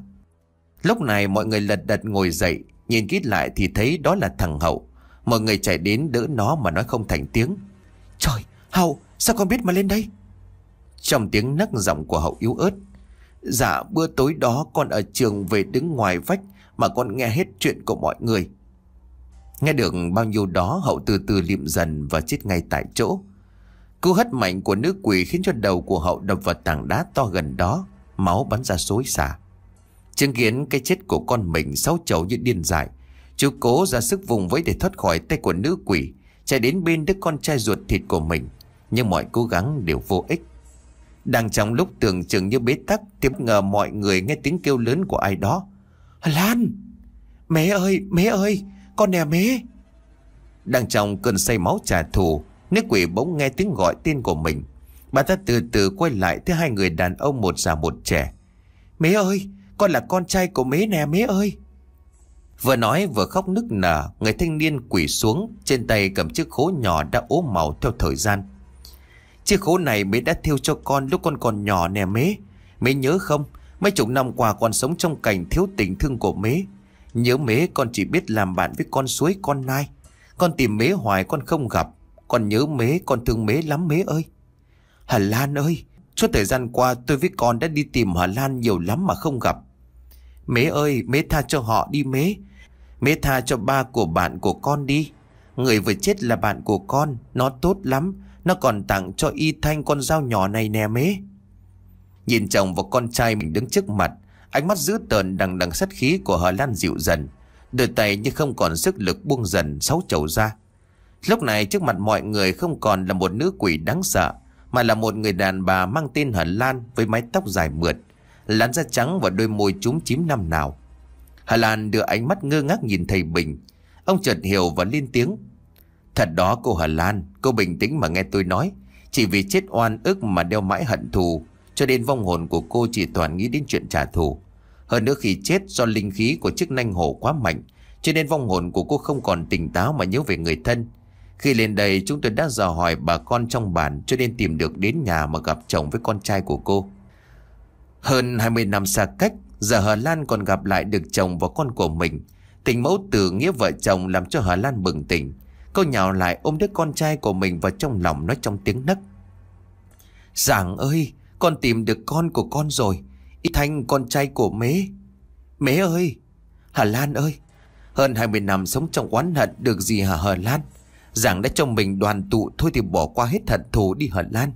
Lúc này mọi người lật đật ngồi dậy, nhìn kỹ lại thì thấy đó là thằng Hậu. Mọi người chạy đến đỡ nó mà nói không thành tiếng. Trời, Hậu, sao con biết mà lên đây? Trong tiếng nấc giọng của Hậu yếu ớt. Dạ, bữa tối đó con ở trường về đứng ngoài vách mà con nghe hết chuyện của mọi người. Nghe được bao nhiêu đó, Hậu từ từ liệm dần và chết ngay tại chỗ. Cú hất mạnh của nữ quỷ khiến cho đầu của Hậu đập vào tảng đá to gần đó, máu bắn ra xối xả. Chứng kiến cái chết của con mình, Sáu Chầu như điên dại. Chú cố ra sức vùng vẫy để thoát khỏi tay của nữ quỷ, chạy đến bên đứa con trai ruột thịt của mình, nhưng mọi cố gắng đều vô ích. Đang trong lúc tưởng chừng như bế tắc thì bất ngờ mọi người nghe tiếng kêu lớn của ai đó. Lan! Mế ơi! Mế ơi! Con nè Mế! Đang trong cơn say máu trả thù, nữ quỷ bỗng nghe tiếng gọi tên của mình. Bà ta từ từ quay lại thấy hai người đàn ông, một già một trẻ. Mế ơi! Con là con trai của Mế nè Mế ơi! Vừa nói vừa khóc nức nở, người thanh niên quỳ xuống, trên tay cầm chiếc khố nhỏ đã ố màu theo thời gian. Chiếc khố này Mế đã thêu cho con lúc con còn nhỏ nè Mế. Mế nhớ không? Mấy chục năm qua con sống trong cảnh thiếu tình thương của Mế. Nhớ Mế, con chỉ biết làm bạn với con suối con nai. Con tìm Mế hoài con không gặp. Con nhớ Mế, con thương Mế lắm Mế ơi. Hà Lan ơi! Suốt thời gian qua tôi với con đã đi tìm Hà Lan nhiều lắm mà không gặp. Mế ơi! Mế tha cho họ đi Mế. Mế tha cho ba của bạn của con đi. Người vừa chết là bạn của con. Nó tốt lắm. Nó còn tặng cho Y Thanh con dao nhỏ này nè Mế. Nhìn chồng và con trai mình đứng trước mặt, ánh mắt dữ tợn đằng đằng sát khí của Hà Lan dịu dần, đôi tay như không còn sức lực buông dần Sáu Chầu ra. Lúc này trước mặt mọi người không còn là một nữ quỷ đáng sợ, mà là một người đàn bà mang tên Hà Lan, với mái tóc dài mượt, làn da trắng và đôi môi chúm chím năm nào. Hà Lan đưa ánh mắt ngơ ngác nhìn thầy Bình. Ông chợt hiểu và lên tiếng. Thật đó cô Hà Lan, cô bình tĩnh mà nghe tôi nói. Chỉ vì chết oan ức mà đeo mãi hận thù, cho nên vong hồn của cô chỉ toàn nghĩ đến chuyện trả thù. Hơn nữa khi chết, do linh khí của chiếc nanh hổ quá mạnh, cho nên vong hồn của cô không còn tỉnh táo mà nhớ về người thân. Khi lên đây chúng tôi đã dò hỏi bà con trong bản, cho nên tìm được đến nhà mà gặp chồng với con trai của cô. Hơn hai mươi năm xa cách, giờ Hà Lan còn gặp lại được chồng và con của mình. Tình mẫu tử nghĩa vợ chồng làm cho Hà Lan bừng tỉnh. Cô nhào lại ôm đứa con trai của mình vào trong lòng, nói trong tiếng nấc. Giảng ơi! Con tìm được con của con rồi. Y Thanh, con trai của Mế. Mế ơi! Hà Lan ơi! Hơn hai mươi năm sống trong oán hận được gì hả Hà Lan? Giảng đã cho mình đoàn tụ, thôi thì bỏ qua hết hận thù đi Hà Lan.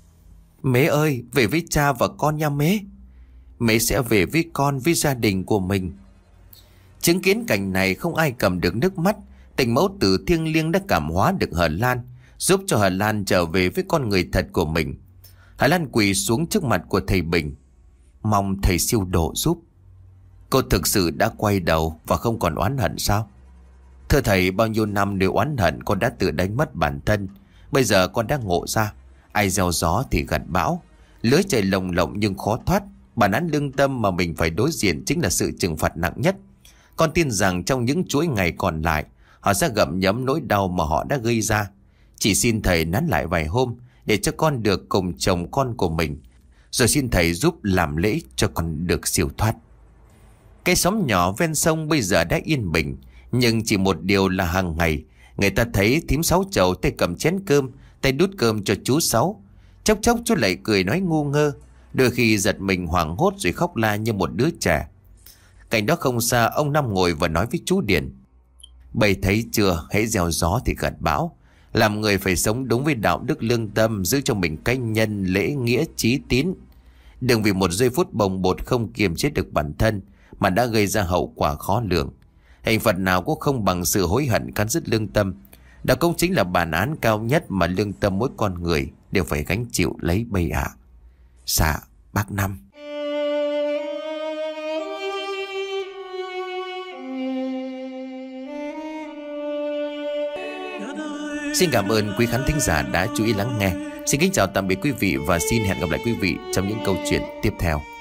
Mế ơi! Về với cha và con nha Mế. Mế sẽ về với con, với gia đình của mình. Chứng kiến cảnh này không ai cầm được nước mắt. Tình mẫu tử thiêng liêng đã cảm hóa được Hà Lan, giúp cho Hà Lan trở về với con người thật của mình. Hà Lan quỳ xuống trước mặt của thầy Bình, mong thầy siêu độ giúp. Cô thực sự đã quay đầu và không còn oán hận sao? Thưa thầy, bao nhiêu năm đều oán hận, con đã tự đánh mất bản thân. Bây giờ con đã ngộ ra, ai gieo gió thì gặt bão. Lưới trời lồng lộng nhưng khó thoát. Bản án lương tâm mà mình phải đối diện chính là sự trừng phạt nặng nhất. Con tin rằng trong những chuỗi ngày còn lại, họ sẽ gặm nhấm nỗi đau mà họ đã gây ra. Chỉ xin thầy nán lại vài hôm để cho con được cùng chồng con của mình, rồi xin thầy giúp làm lễ cho con được siêu thoát. Cái xóm nhỏ ven sông bây giờ đã yên bình, nhưng chỉ một điều là hàng ngày người ta thấy thím Sáu Chầu tay cầm chén cơm, tay đút cơm cho chú Sáu. Chốc chốc chú lại cười nói ngu ngơ, đôi khi giật mình hoảng hốt rồi khóc la như một đứa trẻ. Cảnh đó không xa, ông Năm ngồi và nói với chú Điền. Bầy thấy chưa, hễ gieo gió thì gặt bão. Làm người phải sống đúng với đạo đức lương tâm, giữ cho mình cái nhân lễ nghĩa chí tín. Đừng vì một giây phút bồng bột không kiềm chế được bản thân mà đã gây ra hậu quả khó lường. Hình phạt nào cũng không bằng sự hối hận cắn rứt lương tâm. Đó cũng chính là bản án cao nhất mà lương tâm mỗi con người đều phải gánh chịu lấy bây ạ. Dạ, bác Năm. Xin cảm ơn quý khán thính giả đã chú ý lắng nghe. Xin kính chào tạm biệt quý vị và xin hẹn gặp lại quý vị trong những câu chuyện tiếp theo.